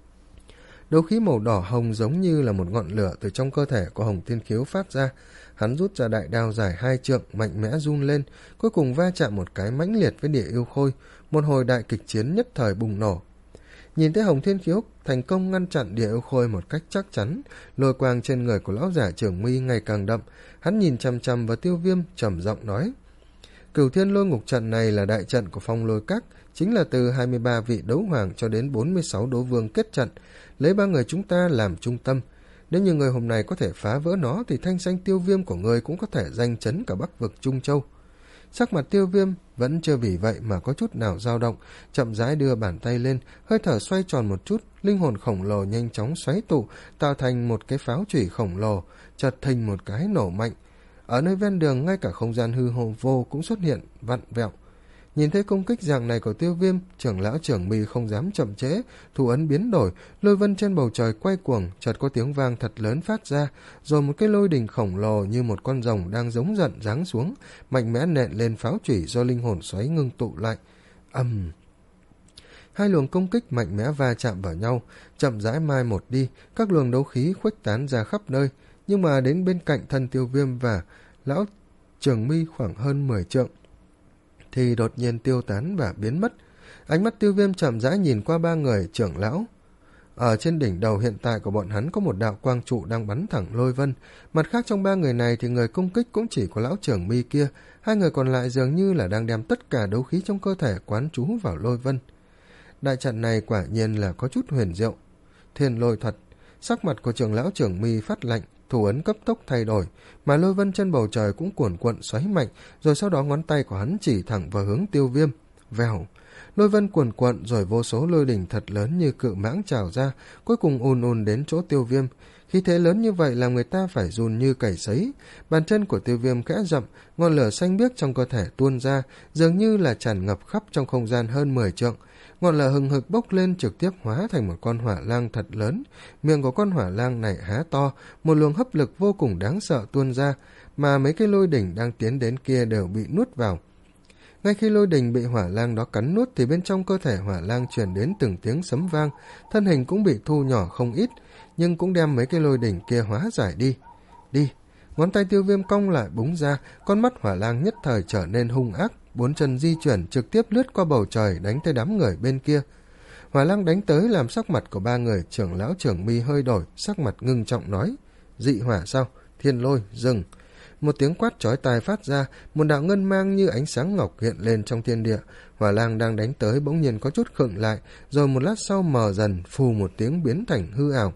A: Đấu khí màu đỏ hồng giống như là một ngọn lửa từ trong cơ thể của Hồng Thiên Khiếu phát ra. Hắn rút ra đại đao dài hai trượng, mạnh mẽ run lên, cuối cùng va chạm một cái mãnh liệt với Địa Yêu Khôi, một hồi đại kịch chiến nhất thời bùng nổ. Nhìn thấy Hồng Thiên Khiếu thành công ngăn chặn Địa Yêu Khôi một cách chắc chắn, lôi quang trên người của lão giả trưởng mi ngày càng đậm, hắn nhìn chằm chằm vào Tiêu Viêm trầm giọng nói. Cửu Thiên Lôi Ngục trận này là đại trận của Phong Lôi Các, chính là từ hai mươi ba vị đấu hoàng cho đến bốn mươi sáu đấu vương kết trận, lấy ba người chúng ta làm trung tâm. Nếu như người hôm nay có thể phá vỡ nó thì thanh danh Tiêu Viêm của người cũng có thể danh chấn cả Bắc vực Trung Châu. Sắc mặt Tiêu Viêm vẫn chưa vì vậy mà có chút nào dao động, chậm rãi đưa bàn tay lên, hơi thở xoay tròn một chút, linh hồn khổng lồ nhanh chóng xoáy tụ, tạo thành một cái pháo chủy khổng lồ, chợt thình một cái nổ mạnh. Ở nơi ven đường ngay cả không gian hư hồ vô cũng xuất hiện vặn vẹo. Nhìn thấy công kích dạng này của Tiêu Viêm, trưởng lão trưởng mi không dám chậm trễ, thủ ấn biến đổi, lôi vân trên bầu trời quay cuồng, chợt có tiếng vang thật lớn phát ra, rồi một cái lôi đình khổng lồ như một con rồng đang giống giận giáng xuống, mạnh mẽ nện lên pháo chủy do linh hồn xoáy ngưng tụ lại. Ầm! Uhm. Hai luồng công kích mạnh mẽ va chạm vào nhau, chậm rãi mai một đi, các luồng đấu khí khuếch tán ra khắp nơi, nhưng mà đến bên cạnh thân Tiêu Viêm và lão trưởng mi khoảng hơn mười trượng thì đột nhiên tiêu tán và biến mất. Ánh mắt Tiêu Viêm chậm rãi nhìn qua ba người trưởng lão. Ở trên đỉnh đầu hiện tại của bọn hắn có một đạo quang trụ đang bắn thẳng lôi vân, mặt khác trong ba người này thì người công kích cũng chỉ có lão trưởng mi kia, hai người còn lại dường như là đang đem tất cả đấu khí trong cơ thể quán trú vào lôi vân. Đại trận này quả nhiên là có chút huyền diệu. Thiên lôi thuật. Sắc mặt của trưởng lão trưởng mi phát lạnh, thủ ấn cấp tốc thay đổi, mà lôi vân trên bầu trời cũng cuồn cuộn xoáy mạnh, rồi sau đó ngón tay của hắn chỉ thẳng vào hướng Tiêu Viêm. Vèo, lôi vân cuồn cuộn rồi vô số lôi đỉnh thật lớn như cự mãng trào ra, cuối cùng ùn ùn đến chỗ Tiêu Viêm. Khí thế lớn như vậy làm người ta phải run như cầy sấy. Bàn chân của Tiêu Viêm khẽ dậm, ngọn lửa xanh biếc trong cơ thể tuôn ra, dường như là tràn ngập khắp trong không gian hơn mười trượng. Ngọn lửa hừng hực bốc lên trực tiếp hóa thành một con hỏa lang thật lớn. Miệng của con hỏa lang này há to, một luồng hấp lực vô cùng đáng sợ tuôn ra, mà mấy cái lôi đỉnh đang tiến đến kia đều bị nuốt vào. Ngay khi lôi đỉnh bị hỏa lang đó cắn nuốt thì bên trong cơ thể hỏa lang truyền đến từng tiếng sấm vang, thân hình cũng bị thu nhỏ không ít, nhưng cũng đem mấy cái lôi đỉnh kia hóa giải đi. Đi! Ngón tay Tiêu Viêm cong lại búng ra, con mắt hỏa lang nhất thời trở nên hung ác, bốn chân di chuyển trực tiếp lướt qua bầu trời đánh tới đám người bên kia. Hỏa lang đánh tới làm sắc mặt của ba người trưởng lão trưởng mi hơi đổi, sắc mặt ngưng trọng nói: Dị hỏa sao? Thiên lôi, dừng! Một tiếng quát chói tai phát ra, một đạo ngân mang như ánh sáng ngọc hiện lên trong thiên địa. Hỏa lang đang đánh tới bỗng nhiên có chút khựng lại, rồi một lát sau mờ dần, phù một tiếng biến thành hư ảo.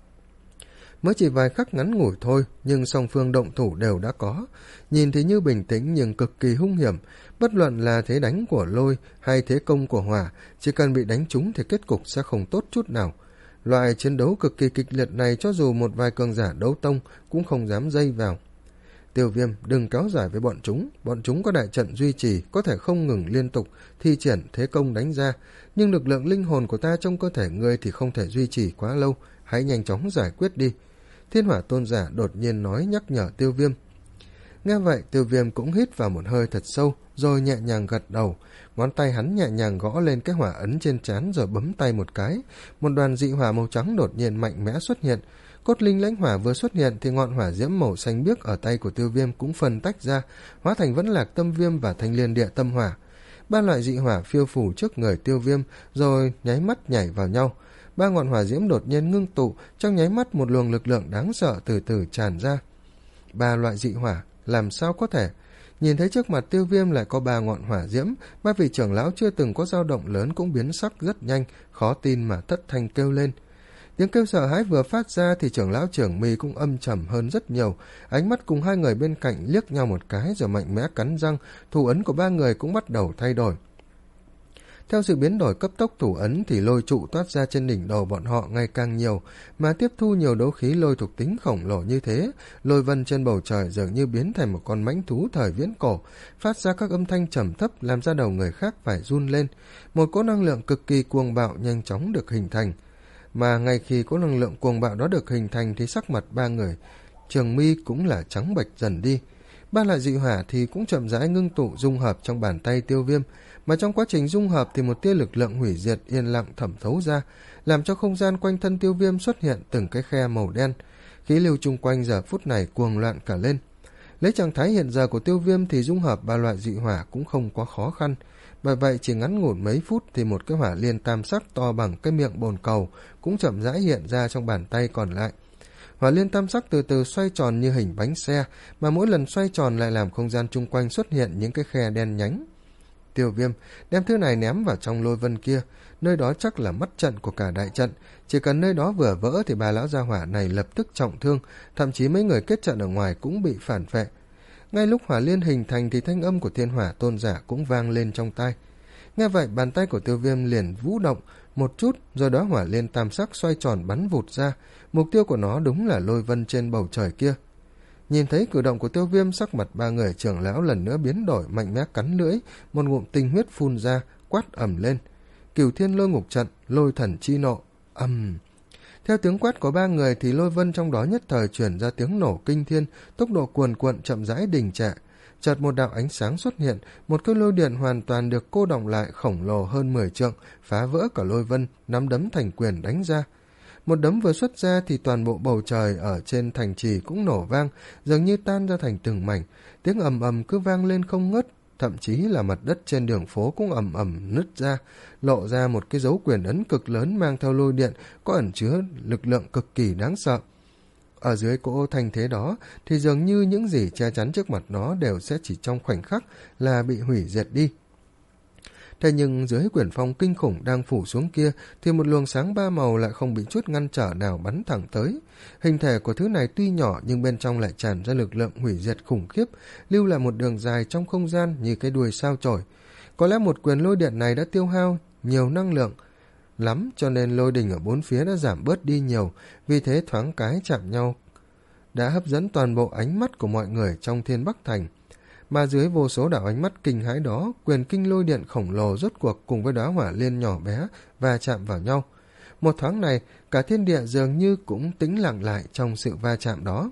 A: Mới chỉ vài khắc ngắn ngủi thôi, nhưng song phương động thủ đều đã có. Nhìn thì như bình tĩnh nhưng cực kỳ hung hiểm. Bất luận là thế đánh của lôi hay thế công của hỏa, chỉ cần bị đánh trúng thì kết cục sẽ không tốt chút nào. Loại chiến đấu cực kỳ kịch liệt này cho dù một vài cường giả đấu tông cũng không dám dây vào. Tiêu Viêm, đừng kéo dài với bọn chúng. Bọn chúng có đại trận duy trì, có thể không ngừng liên tục thi triển thế công đánh ra, nhưng lực lượng linh hồn của ta trong cơ thể ngươi thì không thể duy trì quá lâu. Hãy nhanh chóng giải quyết đi. Thiên Hỏa Tôn giả đột nhiên nói, nhắc nhở Tiêu Viêm. Nghe vậy, Tiêu Viêm cũng hít vào một hơi thật sâu, rồi nhẹ nhàng gật đầu. Ngón tay hắn nhẹ nhàng gõ lên cái hỏa ấn trên trán rồi bấm tay một cái. Một đoàn dị hỏa màu trắng đột nhiên mạnh mẽ xuất hiện. Cốt linh lãnh hỏa vừa xuất hiện thì ngọn hỏa diễm màu xanh biếc ở tay của Tiêu Viêm cũng phân tách ra, hóa thành Vẫn Lạc Tâm Viêm và Thanh Liên Địa Tâm Hỏa. Ba loại dị hỏa phiêu phủ trước người Tiêu Viêm, rồi nháy mắt nhảy vào nhau. ba ngọn hỏa diễm đột nhiên ngưng tụ, trong nháy mắt một luồng lực lượng đáng sợ từ từ tràn ra. Ba loại dị hỏa, làm sao có thể? Nhìn thấy trước mặt Tiêu Viêm lại có ba ngọn hỏa diễm, ba vị trưởng lão chưa từng có dao động lớn cũng biến sắc rất nhanh, khó tin mà thất thanh kêu lên. Tiếng kêu sợ hãi vừa phát ra thì trưởng lão Trưởng Mi cũng âm trầm hơn rất nhiều, ánh mắt cùng hai người bên cạnh liếc nhau một cái rồi mạnh mẽ cắn răng, thủ ấn của ba người cũng bắt đầu thay đổi. Theo sự biến đổi cấp tốc thủ ấn thì lôi trụ toát ra trên đỉnh đầu bọn họ ngày càng nhiều, mà tiếp thu nhiều đấu khí lôi thuộc tính khổng lồ như thế, lôi vân trên bầu trời dường như biến thành một con mãnh thú thời viễn cổ, phát ra các âm thanh trầm thấp làm ra đầu người khác phải run lên. Một cỗ năng lượng cực kỳ cuồng bạo nhanh chóng được hình thành, mà ngay khi cỗ năng lượng cuồng bạo đó được hình thành thì sắc mặt ba người Trường Mi cũng là trắng bệch dần đi. Ba loại dị hỏa thì cũng chậm rãi ngưng tụ dung hợp trong bàn tay Tiêu Viêm, mà trong quá trình dung hợp thì một tia lực lượng hủy diệt yên lặng thẩm thấu ra, làm cho không gian quanh thân Tiêu Viêm xuất hiện từng cái khe màu đen. Khí lưu chung quanh giờ phút này cuồng loạn cả lên. Lấy trạng thái hiện giờ của Tiêu Viêm thì dung hợp ba loại dị hỏa cũng không quá khó khăn, bởi vậy chỉ ngắn ngủn mấy phút thì một cái hỏa liên tam sắc to bằng cái miệng bồn cầu cũng chậm rãi hiện ra trong bàn tay còn lại. Hỏa liên tam sắc từ từ xoay tròn như hình bánh xe, mà mỗi lần xoay tròn lại làm không gian chung quanh xuất hiện những cái khe đen nhánh. Tiêu Viêm đem thứ này ném vào trong lôi vân kia, nơi đó chắc là mắt trận của cả đại trận, chỉ cần nơi đó vừa vỡ thì ba lão gia hỏa này lập tức trọng thương, thậm chí mấy người kết trận ở ngoài cũng bị phản phệ. Ngay lúc hỏa liên hình thành thì thanh âm của Thiên Hỏa Tôn giả cũng vang lên trong tai. Nghe vậy bàn tay của Tiêu Viêm liền vũ động một chút, rồi đó hỏa liên tam sắc xoay tròn bắn vụt ra, mục tiêu của nó đúng là lôi vân trên bầu trời kia. Nhìn thấy cử động của Tiêu Viêm, sắc mặt ba người trưởng lão lần nữa biến đổi, mạnh mẽ cắn lưỡi, một ngụm tinh huyết phun ra, quát ầm lên: Cửu Thiên Lôi Ngục Trận, Lôi Thần Chi Nộ. Ầm. Uhm. Theo tiếng quát của ba người thì lôi vân trong đó nhất thời truyền ra tiếng nổ kinh thiên, tốc độ cuồn cuộn chậm rãi đình trệ. Chợt một đạo ánh sáng xuất hiện, một cái lôi điện hoàn toàn được cô đọng lại khổng lồ hơn mười trượng, phá vỡ cả lôi vân, nắm đấm thành quyền đánh ra. Một đấm vừa xuất ra thì toàn bộ bầu trời ở trên thành trì cũng nổ vang, dường như tan ra thành từng mảnh, tiếng ầm ầm cứ vang lên không ngớt, thậm chí là mặt đất trên đường phố cũng ầm ầm nứt ra, lộ ra một cái dấu quyền ấn cực lớn mang theo lôi điện, có ẩn chứa lực lượng cực kỳ đáng sợ. Ở dưới cỗ thanh thế đó thì dường như những gì che chắn trước mặt nó đều sẽ chỉ trong khoảnh khắc là bị hủy diệt đi. Thế nhưng dưới quyển phong kinh khủng đang phủ xuống kia thì một luồng sáng ba màu lại không bị chút ngăn trở nào bắn thẳng tới. Hình thể của thứ này tuy nhỏ nhưng bên trong lại tràn ra lực lượng hủy diệt khủng khiếp, lưu lại một đường dài trong không gian như cái đuôi sao chổi. Có lẽ một quyền lôi điện này đã tiêu hao nhiều năng lượng lắm, cho nên lôi đình ở bốn phía đã giảm bớt đi nhiều, vì thế thoáng cái chạm nhau đã hấp dẫn toàn bộ ánh mắt của mọi người trong Thiên Bắc Thành. Mà dưới vô số đạo ánh mắt kinh hãi đó, quyền kinh lôi điện khổng lồ rốt cuộc cùng với đóa hỏa liên nhỏ bé va chạm vào nhau. Một thoáng này, cả thiên địa dường như cũng tĩnh lặng lại trong sự va chạm đó.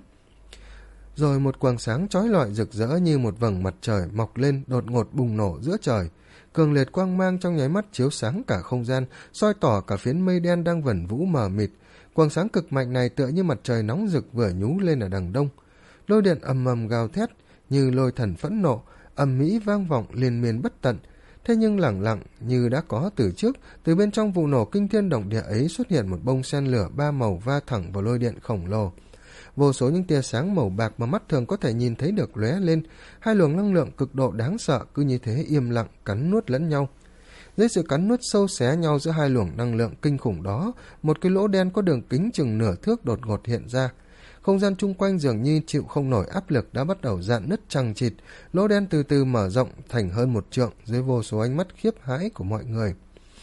A: Rồi một quầng sáng chói lọi rực rỡ như một vầng mặt trời mọc lên đột ngột bùng nổ giữa trời. Cường liệt quang mang trong nháy mắt chiếu sáng cả không gian, soi tỏ cả phiến mây đen đang vẩn vũ mờ mịt. Quầng sáng cực mạnh này tựa như mặt trời nóng rực vừa nhú lên ở đằng đông. Lôi điện ầm ầm gào thét như lôi thần phẫn nộ, ầm mỹ vang vọng liên miên bất tận. Thế nhưng lẳng lặng như đã có từ trước, từ bên trong vụ nổ kinh thiên động địa ấy xuất hiện một bông sen lửa ba màu va thẳng vào lôi điện khổng lồ. Vô số những tia sáng màu bạc mà mắt thường có thể nhìn thấy được lóe lên, hai luồng năng lượng cực độ đáng sợ cứ như thế im lặng cắn nuốt lẫn nhau. Dưới sự cắn nuốt sâu xé nhau giữa hai luồng năng lượng kinh khủng đó, một cái lỗ đen có đường kính chừng nửa thước đột ngột hiện ra. Không gian chung quanh dường như chịu không nổi áp lực đã bắt đầu rạn nứt chằng chịt, lỗ đen từ từ mở rộng thành hơn một trượng dưới vô số ánh mắt khiếp hãi của mọi người.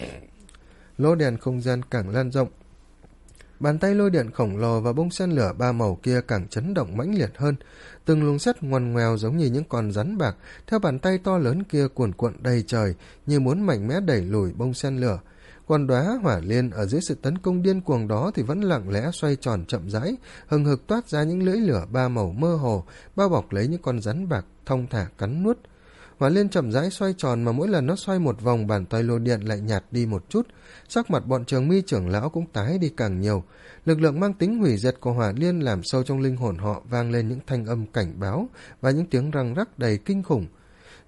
A: Lỗ đen không gian càng lan rộng, bàn tay lôi điện khổng lồ và bông sen lửa ba màu kia càng chấn động mãnh liệt hơn. Từng luồng sắt ngoằn ngoèo giống như những con rắn bạc theo bàn tay to lớn kia cuồn cuộn đầy trời, như muốn mạnh mẽ đẩy lùi bông sen lửa. Còn đóa hỏa liên ở dưới sự tấn công điên cuồng đó thì vẫn lặng lẽ xoay tròn chậm rãi, hừng hực toát ra những lưỡi lửa ba màu mơ hồ, bao bọc lấy những con rắn bạc thong thả cắn nuốt. Hỏa liên chậm rãi xoay tròn, mà mỗi lần nó xoay một vòng bàn tay lôi điện lại nhạt đi một chút. Sắc mặt bọn Trường Mi trưởng lão cũng tái đi càng nhiều. Lực lượng mang tính hủy diệt của hỏa liên làm sâu trong linh hồn họ vang lên những thanh âm cảnh báo và những tiếng răng rắc đầy kinh khủng.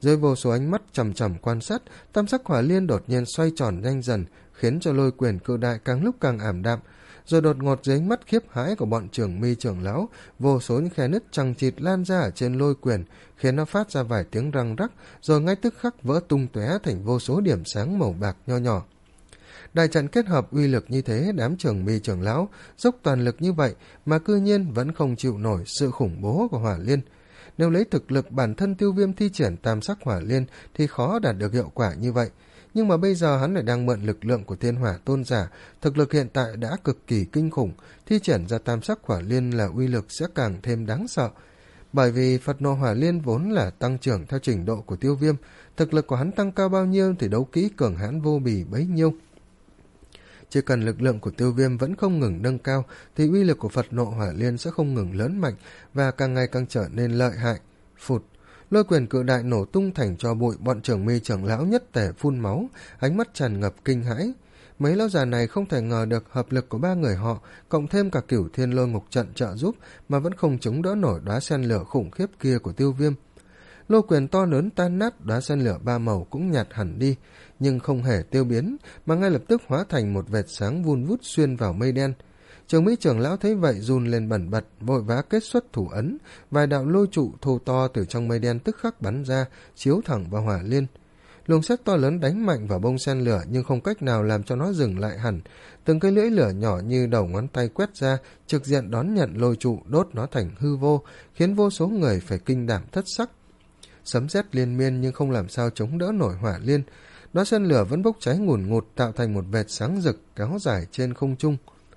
A: Dưới vô số ánh mắt chằm chằm quan sát, tam sắc hỏa liên đột nhiên xoay tròn nhanh dần, khiến cho lôi quyền cự đại càng lúc càng ảm đạm. Rồi đột ngột dưới ánh mắt khiếp hãi của bọn trưởng mi trưởng lão, vô số những khe nứt chằng chịt lan ra ở trên lôi quyền, khiến nó phát ra vài tiếng răng rắc, rồi ngay tức khắc vỡ tung tóe thành vô số điểm sáng màu bạc nho nhỏ. Đại trận kết hợp uy lực như thế, đám trưởng mi trưởng lão dốc toàn lực như vậy mà cư nhiên vẫn không chịu nổi sự khủng bố của hỏa liên. Nếu lấy thực lực bản thân Tiêu Viêm thi triển tam sắc hỏa liên thì khó đạt được hiệu quả như vậy. Nhưng mà bây giờ hắn lại đang mượn lực lượng của thiên hỏa tôn giả, thực lực hiện tại đã cực kỳ kinh khủng, thi triển ra tam sắc hỏa liên là uy lực sẽ càng thêm đáng sợ. Bởi vì Phật nộ hỏa liên vốn là tăng trưởng theo trình độ của Tiêu Viêm, thực lực của hắn tăng cao bao nhiêu thì đấu kỹ cường hãn vô bì bấy nhiêu. Chỉ cần lực lượng của Tiêu Viêm vẫn không ngừng nâng cao thì uy lực của Phật nộ hỏa liên sẽ không ngừng lớn mạnh và càng ngày càng trở nên lợi hại. Phụt, lôi quyền cự đại nổ tung thành tro bụi, bọn trưởng mi trưởng lão nhất tề phun máu, ánh mắt tràn ngập kinh hãi. Mấy lão già này không thể ngờ được hợp lực của ba người họ, cộng thêm cả Cửu Thiên Lôi Ngục trận trợ giúp mà vẫn không chống đỡ nổi đóa sen lửa khủng khiếp kia của Tiêu Viêm. Lôi quyền to lớn tan nát, đóa sen lửa ba màu cũng nhạt hẳn đi, nhưng không hề tiêu biến, mà ngay lập tức hóa thành một vệt sáng vun vút xuyên vào mây đen. Trường Mỹ trưởng lão thấy vậy run lên bần bật, vội vã kết xuất thủ ấn, vài đạo lôi trụ thô to từ trong mây đen tức khắc bắn ra, chiếu thẳng vào hỏa liên. Luồng sét to lớn đánh mạnh vào bông sen lửa nhưng không cách nào làm cho nó dừng lại hẳn. Từng cái lưỡi lửa nhỏ như đầu ngón tay quét ra, trực diện đón nhận lôi trụ, đốt nó thành hư vô, khiến vô số người phải kinh đảm thất sắc. Sấm sét liên miên nhưng không làm sao chống đỡ nổi hỏa liên. Đóa sen lửa vẫn bốc cháy ngùn ngụt, tạo thành một vệt sáng rực kéo dài trên không trung,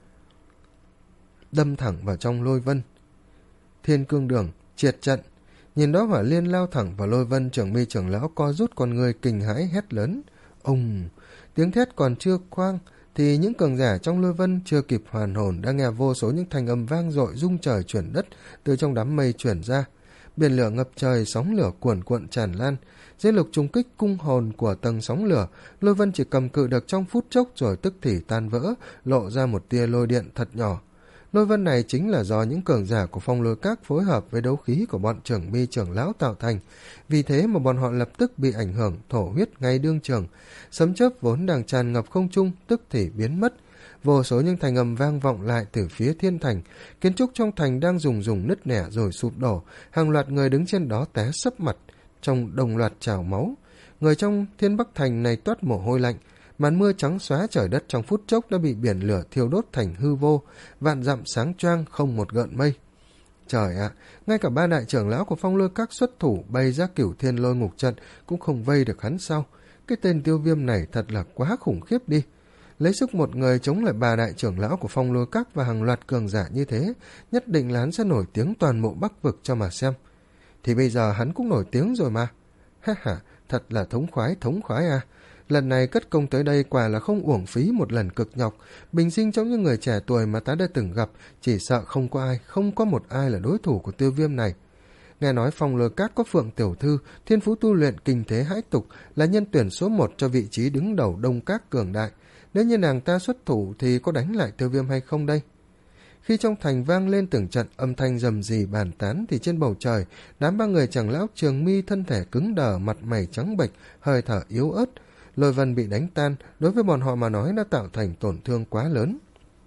A: đâm thẳng vào trong lôi vân. Thiên cương đường triệt trận. Nhìn đó hỏa liên lao thẳng vào lôi vân, trưởng mi trưởng lão co rút con người kinh hãi hét lớn. Ông! Tiếng thét còn chưa khoang thì những cường giả trong lôi vân chưa kịp hoàn hồn đã nghe vô số những thanh âm vang dội rung trời chuyển đất từ trong đám mây chuyển ra. Biển lửa ngập trời, sóng lửa cuồn cuộn tràn lan. Dưới lực trùng kích cung hồn của tầng sóng lửa, lôi vân chỉ cầm cự được trong phút chốc rồi tức thì tan vỡ, lộ ra một tia lôi điện thật nhỏ. Lôi vân này chính là do những cường giả của Phong Lôi Các phối hợp với đấu khí của bọn trưởng mi trưởng lão tạo thành. Vì thế mà bọn họ lập tức bị ảnh hưởng, thổ huyết ngay đương trường. Sấm chớp vốn đang tràn ngập không trung tức thì biến mất. Vô số những thanh âm vang vọng lại từ phía thiên thành. Kiến trúc trong thành đang rùng rùng nứt nẻ rồi sụp đổ. Hàng loạt người đứng trên đó té sấp mặt, trong đồng loạt trào máu. Người trong Thiên Bắc Thành này toát mồ hôi lạnh. Màn mưa trắng xóa trời đất trong phút chốc đã bị biển lửa thiêu đốt thành hư vô, vạn dặm sáng choang không một gợn mây. Trời ạ, à, ngay cả ba đại trưởng lão của Phong Lôi Các xuất thủ bày ra Cửu Thiên Lôi Ngục trận cũng không vây được hắn sao? Cái tên Tiêu Viêm này thật là quá khủng khiếp đi. Lấy sức một người chống lại ba đại trưởng lão của Phong Lôi Các và hàng loạt cường giả như thế, nhất định là hắn sẽ nổi tiếng toàn bộ Bắc vực cho mà xem. Thì bây giờ hắn cũng nổi tiếng rồi mà. Ha ha, thật là thống khoái thống khoái à. Lần này cất công tới đây quả là không uổng phí một lần cực nhọc. Bình sinh trong những người trẻ tuổi mà ta đã từng gặp, chỉ sợ không có ai, không có một ai là đối thủ của Tiêu Viêm này. Nghe nói Phong Lôi Các có Phượng Tiểu Thư, thiên phú tu luyện kinh thế hãi tục, là nhân tuyển số một cho vị trí đứng đầu Đông Các cường đại. Nếu như nàng ta xuất thủ thì có đánh lại Tiêu Viêm hay không đây? Khi trong thành vang lên từng trận âm thanh rầm rì bàn tán thì trên bầu trời, đám ba người chàng lão Trường Mi thân thể cứng đờ, mặt mày trắng bệch, hơi thở yếu ớt. Lôi vân bị đánh tan, đối với bọn họ mà nói đã tạo thành tổn thương quá lớn.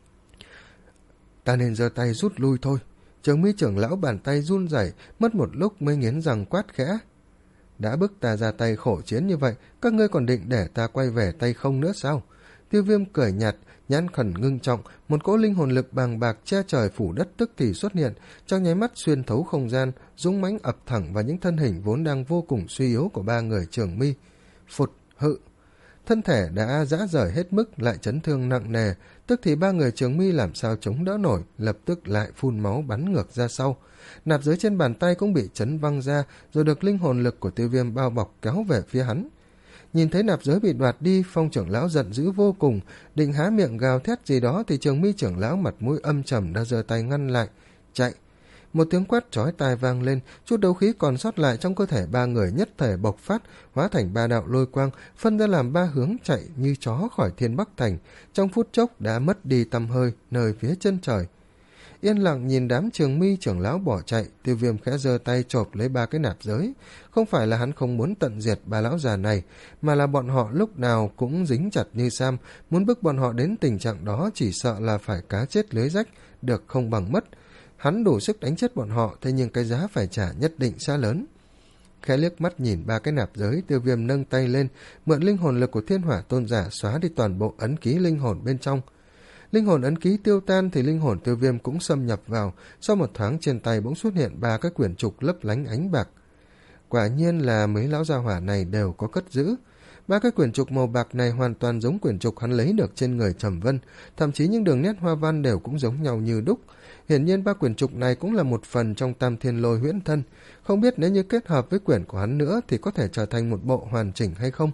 A: Ta nên giơ tay rút lui thôi. Trường Mi trưởng lão bàn tay run rẩy, mất một lúc mới nghiến răng quát khẽ. Đã bức ta ra tay khổ chiến như vậy, các ngươi còn định để ta quay về tay không nữa sao? Tiêu Viêm cười nhạt, nhãn khẩn ngưng trọng, một cỗ linh hồn lực bàng bạc che trời phủ đất tức thì xuất hiện, trong nháy mắt xuyên thấu không gian, dũng mãnh ập thẳng vào những thân hình vốn đang vô cùng suy yếu của ba người Trường Mi. Phụt, hự. Thân thể đã rã rời hết mức, lại chấn thương nặng nề, tức thì ba người Trường Mi làm sao chống đỡ nổi, lập tức lại phun máu bắn ngược ra sau. Nạp giới trên bàn tay cũng bị chấn văng ra, rồi được linh hồn lực của Tiêu Viêm bao bọc kéo về phía hắn. Nhìn thấy nạp giới bị đoạt đi, Phong trưởng lão giận dữ vô cùng, định há miệng gào thét gì đó thì Trường Mi trưởng lão mặt mũi âm trầm đã giơ tay ngăn lại. Chạy! Một tiếng quát chói tai vang lên, chút đấu khí còn sót lại trong cơ thể ba người nhất thể bộc phát, hóa thành ba đạo lôi quang, phân ra làm ba hướng chạy như chó khỏi Thiên Bắc Thành, trong phút chốc đã mất đi tăm hơi nơi phía chân trời. Yên lặng nhìn đám Trường Mi trưởng lão bỏ chạy, Tiêu Viêm khẽ giơ tay chộp lấy ba cái nạp giới. Không phải là hắn không muốn tận diệt ba lão già này, mà là bọn họ lúc nào cũng dính chặt như sam, muốn bức bọn họ đến tình trạng đó chỉ sợ là phải cá chết lưới rách, được không bằng mất. Hắn đủ sức đánh chết bọn họ, thế nhưng cái giá phải trả nhất định sẽ lớn. Khẽ liếc mắt nhìn ba cái nạp giới, Tiêu Viêm nâng tay lên, mượn linh hồn lực của Thiên Hỏa Tôn Giả xóa đi toàn bộ ấn ký linh hồn bên trong. Linh hồn ấn ký tiêu tan thì linh hồn Tiêu Viêm cũng xâm nhập vào, sau một thoáng trên tay bỗng xuất hiện ba cái quyển trục lấp lánh ánh bạc. Quả nhiên là mấy lão gia hỏa này đều có cất giữ. Ba cái quyển trục màu bạc này hoàn toàn giống quyển trục hắn lấy được trên người Trầm Vân, thậm chí những đường nét hoa văn đều cũng giống nhau như đúc. Hiển nhiên ba quyển trục này cũng là một phần trong Tam Thiên Lôi huyễn thân, không biết nếu như kết hợp với quyển của hắn nữa thì có thể trở thành một bộ hoàn chỉnh hay không.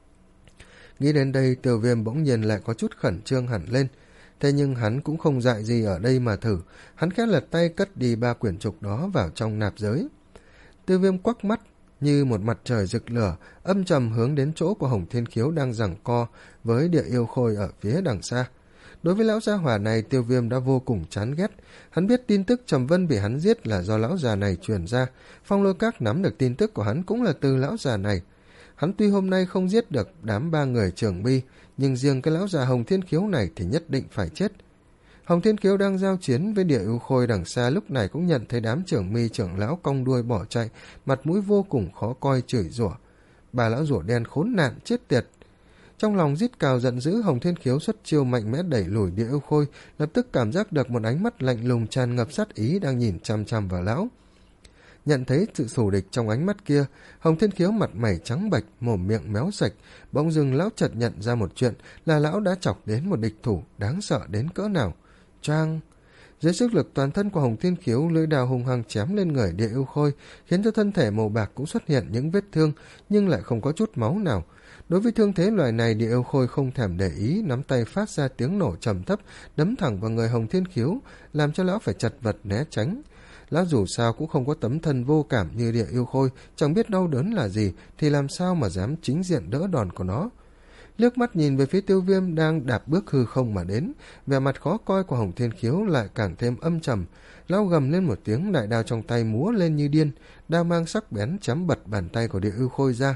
A: Nghĩ đến đây, Tiêu Viêm bỗng nhiên lại có chút khẩn trương hẳn lên. Thế nhưng hắn cũng không dại gì ở đây mà thử, hắn khẽ lật tay cất đi ba quyển trục đó vào trong nạp giới. Tiêu Viêm quắc mắt như một mặt trời rực lửa, âm trầm hướng đến chỗ của Hồng Thiên Khiếu đang giằng co với Địa Yêu Khôi ở phía đằng xa. Đối với lão gia hỏa này, Tiêu Viêm đã vô cùng chán ghét. Hắn biết tin tức Trầm Vân bị hắn giết là do lão già này truyền ra, Phong Lôi Các nắm được tin tức của hắn cũng là từ lão già này. Hắn tuy hôm nay không giết được đám ba người Trường Mi, nhưng riêng cái lão già Hồng Thiên Khiếu này thì nhất định phải chết. Hồng Thiên Khiếu đang giao chiến với Địa Yêu Khôi đằng xa lúc này cũng nhận thấy đám Trường Mi trưởng lão cong đuôi bỏ chạy, mặt mũi vô cùng khó coi chửi rủa. Bà lão rủa đen khốn nạn chết tiệt. Trong lòng rít cào giận dữ, Hồng Thiên Khiếu xuất chiêu mạnh mẽ đẩy lùi Địa Yêu Khôi, lập tức cảm giác được một ánh mắt lạnh lùng tràn ngập sát ý đang nhìn chăm chăm vào lão. Nhận thấy sự thù địch trong ánh mắt kia, Hồng Thiên Khiếu mặt mày trắng bệch, mồm miệng méo sạch, bỗng dưng lão chợt nhận ra một chuyện là lão đã chọc đến một địch thủ đáng sợ đến cỡ nào. Choang! Dưới sức lực toàn thân của Hồng Thiên Khiếu, lưỡi đao hung hăng chém lên người Địa Yêu Khôi, khiến cho thân thể màu bạc cũng xuất hiện những vết thương, nhưng lại không có chút máu nào. Đối với thương thế loại này, Địa Yêu Khôi không thèm để ý, nắm tay phát ra tiếng nổ trầm thấp, đấm thẳng vào người Hồng Thiên Khiếu, làm cho lão phải chật vật né tránh. Lão dù sao cũng không có tấm thân vô cảm như Địa Yêu Khôi, chẳng biết đau đớn là gì, thì làm sao mà dám chính diện đỡ đòn của nó. Liếc mắt nhìn về phía Tiêu Viêm đang đạp bước hư không mà đến, vẻ mặt khó coi của Hồng Thiên Khiếu lại càng thêm âm trầm. Lão gầm lên một tiếng, đại đao trong tay múa lên như điên, đao mang sắc bén chém bật bàn tay của Địa Yêu Khôi ra.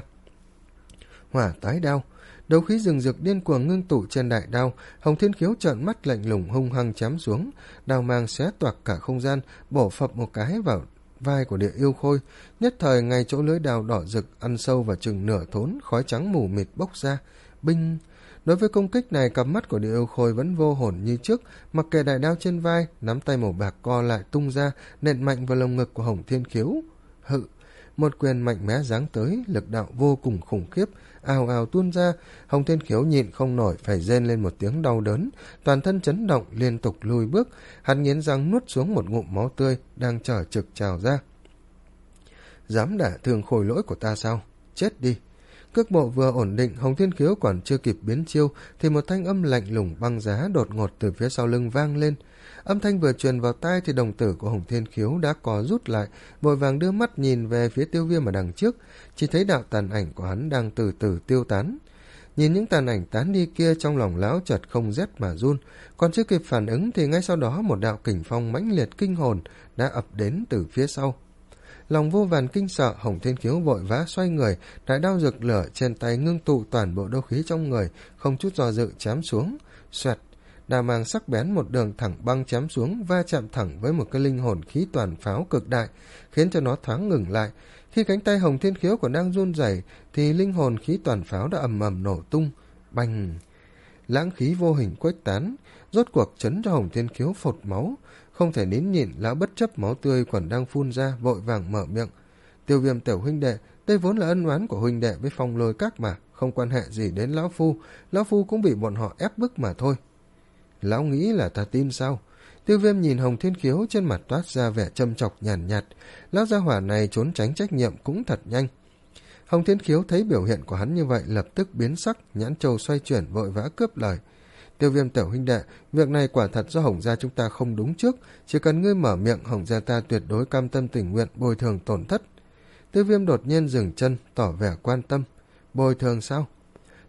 A: Hỏa tái đao, đấu khí rừng rực điên cuồng ngưng tụ trên đại đao. Hồng Thiên Khiếu trợn mắt lạnh lùng hung hăng chém xuống, đao mang xé toạc cả không gian, bổ phập một cái vào vai của Địa Yêu Khôi. Nhất thời ngay chỗ lưỡi đao đỏ rực ăn sâu vào chừng nửa thốn, khói trắng mù mịt bốc ra. Binh! Đối với công kích này, cặp mắt của Địa Yêu Khôi vẫn vô hồn như trước, mặc kệ đại đao trên vai, nắm tay màu bạc co lại tung ra, nện mạnh vào lồng ngực của Hồng Thiên Khiếu. Hự! Một quyền mạnh mẽ giáng tới, lực đạo vô cùng khủng khiếp, ào ào tuôn ra. Hồng Thiên Khiếu nhịn không nổi phải rên lên một tiếng đau đớn, toàn thân chấn động liên tục lùi bước, hắn nghiến răng nuốt xuống một ngụm máu tươi đang trở trực trào ra. Dám đả thương khôi lỗi của ta sao? Chết đi! Cước bộ vừa ổn định, Hồng Thiên Khiếu còn chưa kịp biến chiêu thì một thanh âm lạnh lùng băng giá đột ngột từ phía sau lưng vang lên. Âm thanh vừa truyền vào tai thì đồng tử của Hồng Thiên Khiếu đã co rút lại, vội vàng đưa mắt nhìn về phía Tiêu Viêm ở đằng trước, chỉ thấy đạo tàn ảnh của hắn đang từ từ tiêu tán. Nhìn những tàn ảnh tán đi kia, trong lòng lão chợt không rét mà run, còn chưa kịp phản ứng thì ngay sau đó một đạo kình phong mãnh liệt kinh hồn đã ập đến từ phía sau. Lòng vô vàn kinh sợ, Hồng Thiên Khiếu vội vã xoay người, đại đao rực lửa trên tay ngưng tụ toàn bộ đấu khí trong người, không chút do dự chém xuống. Xoẹt! Đao mang sắc bén một đường thẳng băng chém xuống, va chạm thẳng với một cái linh hồn khí toàn pháo cực đại, khiến cho nó thoáng ngừng lại. Khi cánh tay Hồng Thiên Khiếu còn đang run rẩy thì linh hồn khí toàn pháo đã ầm ầm nổ tung. Bành! Lãng khí vô hình khuếch tán, rốt cuộc chấn cho Hồng Thiên Khiếu phột máu. Không thể nín nhịn, lão bất chấp máu tươi còn đang phun ra, vội vàng mở miệng. Tiêu Viêm tiểu huynh đệ, đây vốn là ân oán của huynh đệ với Phong Lôi Các mà, không quan hệ gì đến lão phu, lão phu cũng bị bọn họ ép bức mà thôi. Lão nghĩ là ta tin sao? Tiêu Viêm nhìn Hồng Thiên Khiếu, trên mặt toát ra vẻ châm chọc nhàn nhạt, nhạt. Lão gia hỏa này trốn tránh trách nhiệm cũng thật nhanh. Hồng Thiên Khiếu thấy biểu hiện của hắn như vậy, lập tức biến sắc, nhãn châu xoay chuyển, vội vã cướp lời. Tiêu Viêm tiểu huynh đệ, việc này quả thật do Hồng gia chúng ta không đúng trước, chỉ cần ngươi mở miệng, Hồng gia ta tuyệt đối cam tâm tình nguyện bồi thường tổn thất. Tiêu Viêm đột nhiên dừng chân, tỏ vẻ quan tâm. Bồi thường sao?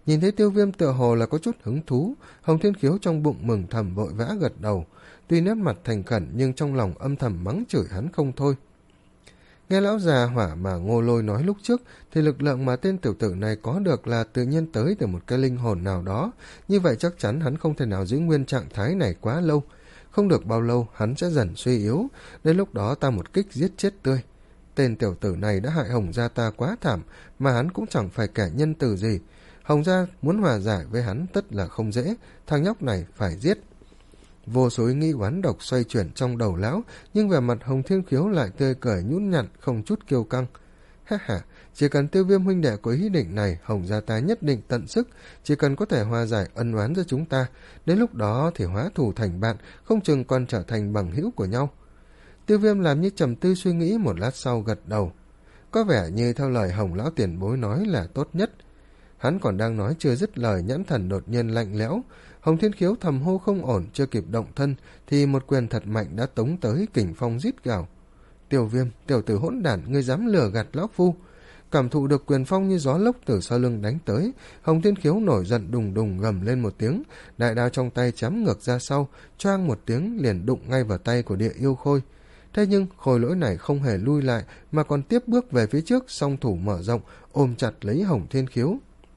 A: Nhìn thấy Tiêu Viêm tựa hồ là có chút hứng thú, Hồng Thiên Khiếu trong bụng mừng thầm vội vã gật đầu, tuy nét mặt thành khẩn nhưng trong lòng âm thầm mắng chửi hắn không thôi. Nghe lão già hỏa mà Ngô Lôi nói lúc trước thì lực lượng mà tên tiểu tử này có được là tự nhiên tới từ một cái linh hồn nào đó, như vậy chắc chắn hắn không thể nào giữ nguyên trạng thái này quá lâu. Không được bao lâu hắn sẽ dần suy yếu, đến lúc đó ta một kích giết chết tươi. Tên tiểu tử này đã hại Hồng gia ta quá thảm, mà hắn cũng chẳng phải kẻ nhân từ gì. Hồng gia muốn hòa giải với hắn tất là không dễ, thằng nhóc này phải giết. Vô số ý nghĩ oán độc xoay chuyển trong đầu lão, nhưng vẻ mặt Hồng Thiên Khiếu lại tươi cười nhũn nhặn, không chút kiêu căng. Ha ha, chỉ cần Tiêu Viêm huynh đệ có ý định này, Hồng gia ta nhất định tận sức, chỉ cần có thể hòa giải ân oán giữa chúng ta, đến lúc đó thì hóa thù thành bạn, không chừng còn trở thành bằng hữu của nhau. Tiêu Viêm làm như trầm tư suy nghĩ, một lát sau gật đầu. Có vẻ như theo lời Hồng lão tiền bối nói là tốt nhất. Hắn còn đang nói chưa dứt lời, nhãn thần đột nhiên lạnh lẽo. Hồng Thiên Khiếu thầm hô không ổn, chưa kịp động thân thì một quyền thật mạnh đã tống tới, kình phong rít gào. Tiêu Viêm, tiểu tử hỗn đản, ngươi dám lừa gạt lão phu! Cảm thụ được quyền phong như gió lốc từ sau lưng đánh tới, Hồng Thiên Khiếu nổi giận đùng đùng gầm lên một tiếng, đại đao trong tay chém ngược ra sau, choang một tiếng liền đụng ngay vào tay của Địa Yêu Khôi. Thế nhưng khôi lỗi này không hề lui lại mà còn tiếp bước về phía trước, song thủ mở rộng ôm chặt lấy Hồng Thiên Khiếu.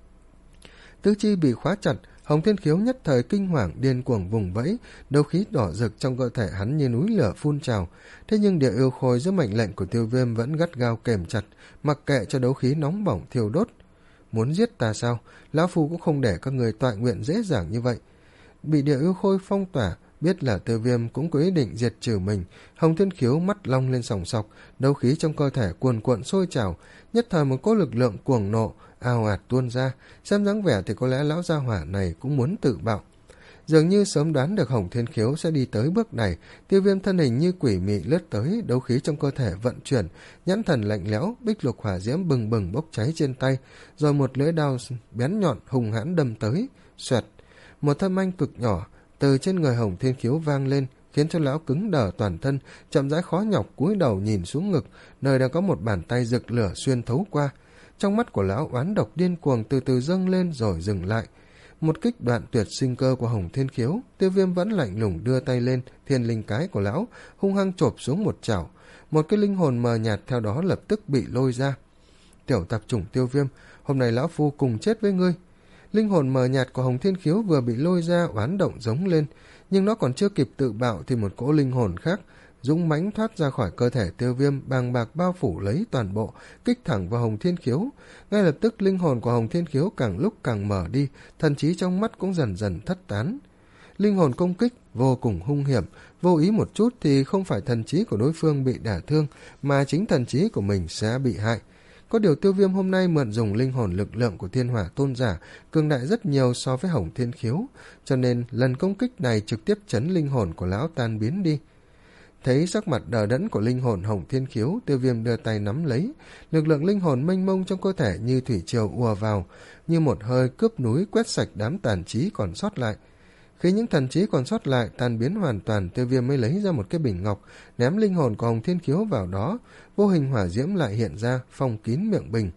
A: Tứ chi bị khóa chặt, Hồng Thiên Khiếu nhất thời kinh hoàng điên cuồng vùng vẫy, đấu khí đỏ rực trong cơ thể hắn như núi lửa phun trào. Thế nhưng Địa Yêu Khôi dưới mệnh lệnh của Tiêu Viêm vẫn gắt gao kềm chặt, mặc kệ cho đấu khí nóng bỏng thiêu đốt. Muốn giết ta sao? Lão phu cũng không để các người tọa nguyện dễ dàng như vậy. Bị Địa Yêu Khôi phong tỏa, biết là Tiêu Viêm cũng có ý định diệt trừ mình, Hồng Thiên Khiếu mắt long lên sòng sọc, đấu khí trong cơ thể cuồn cuộn sôi trào, nhất thời một cỗ lực lượng cuồng nộ ào ạt tuôn ra, xem dáng vẻ thì có lẽ lão gia hỏa này cũng muốn tự bạo. Dường như sớm đoán được Hồng Thiên Khiếu sẽ đi tới bước này, Tiêu Viêm thân hình như quỷ mị lướt tới, đấu khí trong cơ thể vận chuyển, nhãn thần lạnh lẽo, bích lục hỏa diễm bừng bừng bốc cháy trên tay, rồi một lưỡi đao bén nhọn hùng hãn đâm tới. Xoẹt, một thân manh cực nhỏ từ trên người Hồng Thiên Khiếu vang lên, khiến cho lão cứng đờ toàn thân, chậm rãi khó nhọc cúi đầu nhìn xuống ngực, nơi đang có một bàn tay rực lửa xuyên thấu qua. Trong mắt của lão oán độc điên cuồng từ từ dâng lên rồi dừng lại. Một kích đoạn tuyệt sinh cơ của Hồng Thiên Khiếu, Tiêu Viêm vẫn lạnh lùng đưa tay lên, thiên linh cái của lão hung hăng chộp xuống một chảo, một cái linh hồn mờ nhạt theo đó lập tức bị lôi ra. Tiểu tạp chủng Tiêu Viêm, hôm nay lão phu cùng chết với ngươi. Linh hồn mờ nhạt của Hồng Thiên Khiếu vừa bị lôi ra, oán động giống lên, nhưng nó còn chưa kịp tự bạo thì một cỗ linh hồn khác dũng mãnh thoát ra khỏi cơ thể Tiêu Viêm, bàng bạc bao phủ lấy toàn bộ, kích thẳng vào Hồng Thiên Khiếu. Ngay lập tức linh hồn của Hồng Thiên Khiếu càng lúc càng mở đi, thần trí trong mắt cũng dần dần thất tán. Linh hồn công kích vô cùng hung hiểm, vô ý một chút thì không phải thần trí của đối phương bị đả thương, mà chính thần trí của mình sẽ bị hại. Có điều Tiêu Viêm hôm nay mượn dùng linh hồn lực lượng của Thiên Hỏa Tôn Giả cường đại rất nhiều so với Hồng Thiên Khiếu, cho nên lần công kích này trực tiếp chấn linh hồn của lão tan biến đi. Thấy sắc mặt đờ đẫn của linh hồn Hồng Thiên Khiếu, Tiêu Viêm đưa tay nắm lấy, lực lượng linh hồn mênh mông trong cơ thể như thủy triều ùa vào, như một hơi cướp núi quét sạch đám tàn trí còn sót lại. Khi những thần trí còn sót lại tan biến hoàn toàn, Tiêu Viêm mới lấy ra một cái bình ngọc, ném linh hồn của Hồng Thiên Khiếu vào đó, vô hình hỏa diễm lại hiện ra, phong kín miệng bình.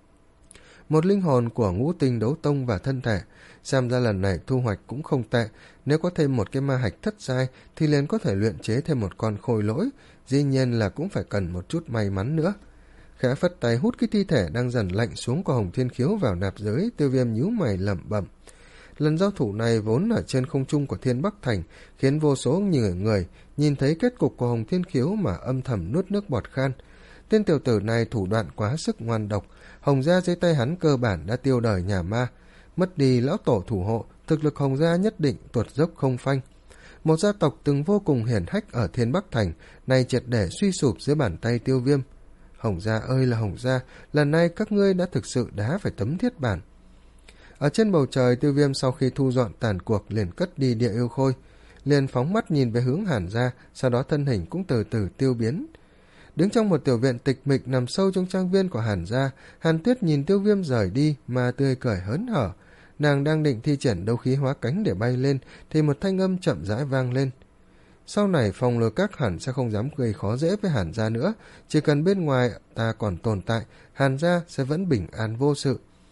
A: Một linh hồn của Ngũ Tinh Đấu Tông và thân thể, xem ra lần này thu hoạch cũng không tệ, nếu có thêm một cái ma hạch thất giai thì liền có thể luyện chế thêm một con khôi lỗi, dĩ nhiên là cũng phải cần một chút may mắn nữa. Khẽ phất tay hút cái thi thể đang dần lạnh xuống của Hồng Thiên Khiếu vào nạp giới, Tiêu Viêm nhíu mày lẩm bẩm. Lần giao thủ này vốn ở trên không trung của Thiên Bắc Thành, khiến vô số nhiều người nhìn thấy kết cục của Hồng Thiên Khiếu mà âm thầm nuốt nước bọt khan. Tên tiểu tử này thủ đoạn quá sức ngoan độc, Hồng gia dưới tay hắn cơ bản đã tiêu đời nhà ma, mất đi lão tổ thủ hộ, thực lực Hồng gia nhất định tuột dốc không phanh. Một gia tộc từng vô cùng hiển hách ở Thiên Bắc Thành, nay triệt để suy sụp dưới bàn tay Tiêu Viêm. Hồng gia ơi là Hồng gia, lần này các ngươi đã thực sự đá phải tấm thiết bản. Ở trên bầu trời, Tiêu Viêm sau khi thu dọn tàn cuộc liền cất đi Địa Yêu Khôi, liền phóng mắt nhìn về hướng Hàn gia, sau đó thân hình cũng từ từ tiêu biến. Đứng trong một tiểu viện tịch mịch nằm sâu trong trang viên của Hàn gia, Hàn Tuyết nhìn Tiêu Viêm rời đi mà tươi cười hớn hở. Nàng đang định thi triển đấu khí hóa cánh để bay lên thì một thanh âm chậm rãi vang lên. Sau này Phong Lôi Các hẳn sẽ không dám gây khó dễ với Hàn gia nữa, chỉ cần bên ngoài ta còn tồn tại, Hàn gia sẽ vẫn bình an vô sự.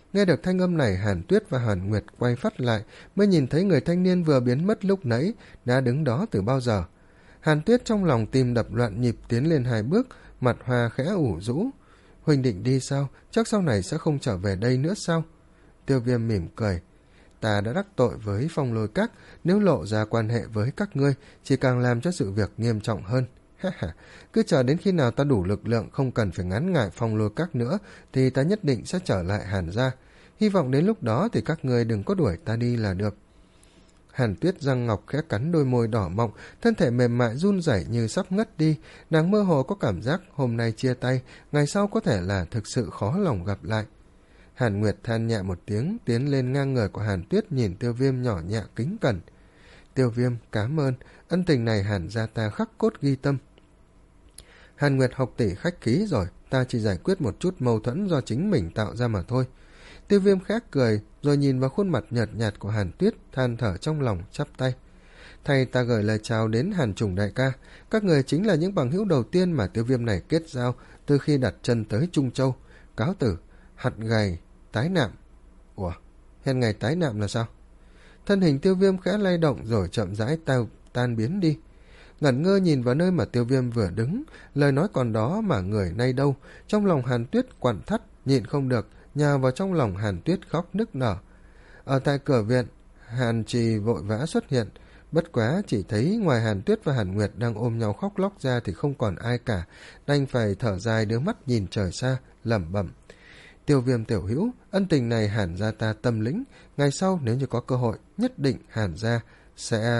A: Nghe được thanh âm này, Hàn Tuyết và Hàn Nguyệt quay phát lại, mới nhìn thấy người thanh niên vừa biến mất lúc nãy đã đứng đó từ bao giờ. Hàn Tuyết trong lòng tim đập loạn nhịp tiến lên hai bước, mặt hoa khẽ ủ rũ. Huynh định đi sao? Chắc sau này sẽ không trở về đây nữa sao? Tiêu Viêm mỉm cười. Ta đã đắc tội với Phong Lôi Các, nếu lộ ra quan hệ với các ngươi, chỉ càng làm cho sự việc nghiêm trọng hơn. Cứ chờ đến khi nào ta đủ lực lượng, không cần phải ngán ngại Phong Lôi Các nữa, thì ta nhất định sẽ trở lại Hàn gia. Hy vọng đến lúc đó thì các ngươi đừng có đuổi ta đi là được. Hàn Tuyết răng ngọc khẽ cắn đôi môi đỏ mọng, thân thể mềm mại run rẩy như sắp ngất đi. Nàng mơ hồ có cảm giác hôm nay chia tay, ngày sau có thể là thực sự khó lòng gặp lại. Hàn Nguyệt than nhẹ một tiếng, tiến lên ngang người của Hàn Tuyết, nhìn Tiêu Viêm nhỏ nhẹ kính cẩn. Tiêu Viêm, cảm ơn, ân tình này Hàn gia ta khắc cốt ghi tâm. Hàn Nguyệt học tỷ khách khí rồi, ta chỉ giải quyết một chút mâu thuẫn do chính mình tạo ra mà thôi. Tiêu Viêm khẽ cười, rồi nhìn vào khuôn mặt nhợt nhạt của Hàn Tuyết, than thở trong lòng, chắp tay. Thay ta gửi lời chào đến Hàn Trùng đại ca, các người chính là những bằng hữu đầu tiên mà Tiêu Viêm này kết giao từ khi đặt chân tới Trung Châu. Cáo tử, hạt gầy, tái nạm. Ủa, hẹn ngày tái nạm là sao? Thân hình Tiêu Viêm khẽ lay động rồi chậm rãi tao tan biến đi. Ngẩn ngơ nhìn vào nơi mà Tiêu Viêm vừa đứng, lời nói còn đó mà người nay đâu. Trong lòng Hàn Tuyết quặn thắt, nhịn không được, nhào vào trong lòng Hàn Tuyết khóc nức nở. Ở tại cửa viện, Hàn Trì vội vã xuất hiện, bất quá chỉ thấy ngoài Hàn Tuyết và Hàn Nguyệt đang ôm nhau khóc lóc ra thì không còn ai cả, đành phải thở dài đưa mắt nhìn trời xa, lẩm bẩm. Tiêu Viêm tiểu hữu, ân tình này Hàn gia ta tâm lĩnh, ngày sau nếu như có cơ hội, nhất định Hàn gia sẽ...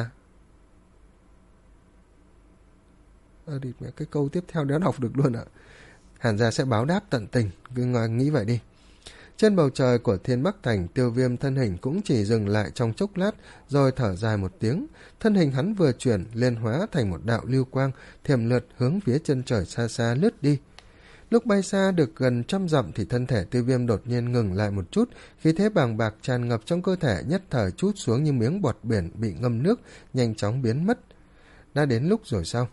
A: À, đi, cái câu tiếp theo đã đọc được luôn ạ. Hàn gia sẽ báo đáp tận tình, cứ nghĩ vậy đi. Trên bầu trời của Thiên Bắc Thành, Tiêu Viêm thân hình cũng chỉ dừng lại trong chốc lát, rồi thở dài một tiếng. Thân hình hắn vừa chuyển, liền hóa thành một đạo lưu quang, thiểm lượt hướng phía chân trời xa xa lướt đi. Lúc bay xa được gần trăm dặm thì thân thể Tiêu Viêm đột nhiên ngừng lại một chút, khí thế bàng bạc tràn ngập trong cơ thể nhất thời trút xuống như miếng bọt biển bị ngâm nước, nhanh chóng biến mất. Đã đến lúc rồi sao?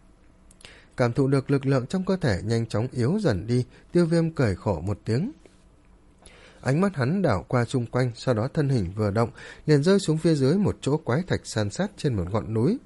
A: Cảm thụ được lực lượng trong cơ thể nhanh chóng yếu dần đi, Tiêu Viêm cười khổ một tiếng. Ánh mắt hắn đảo qua xung quanh, sau đó thân hình vừa động, liền rơi xuống phía dưới một chỗ quái thạch san sát trên một ngọn núi.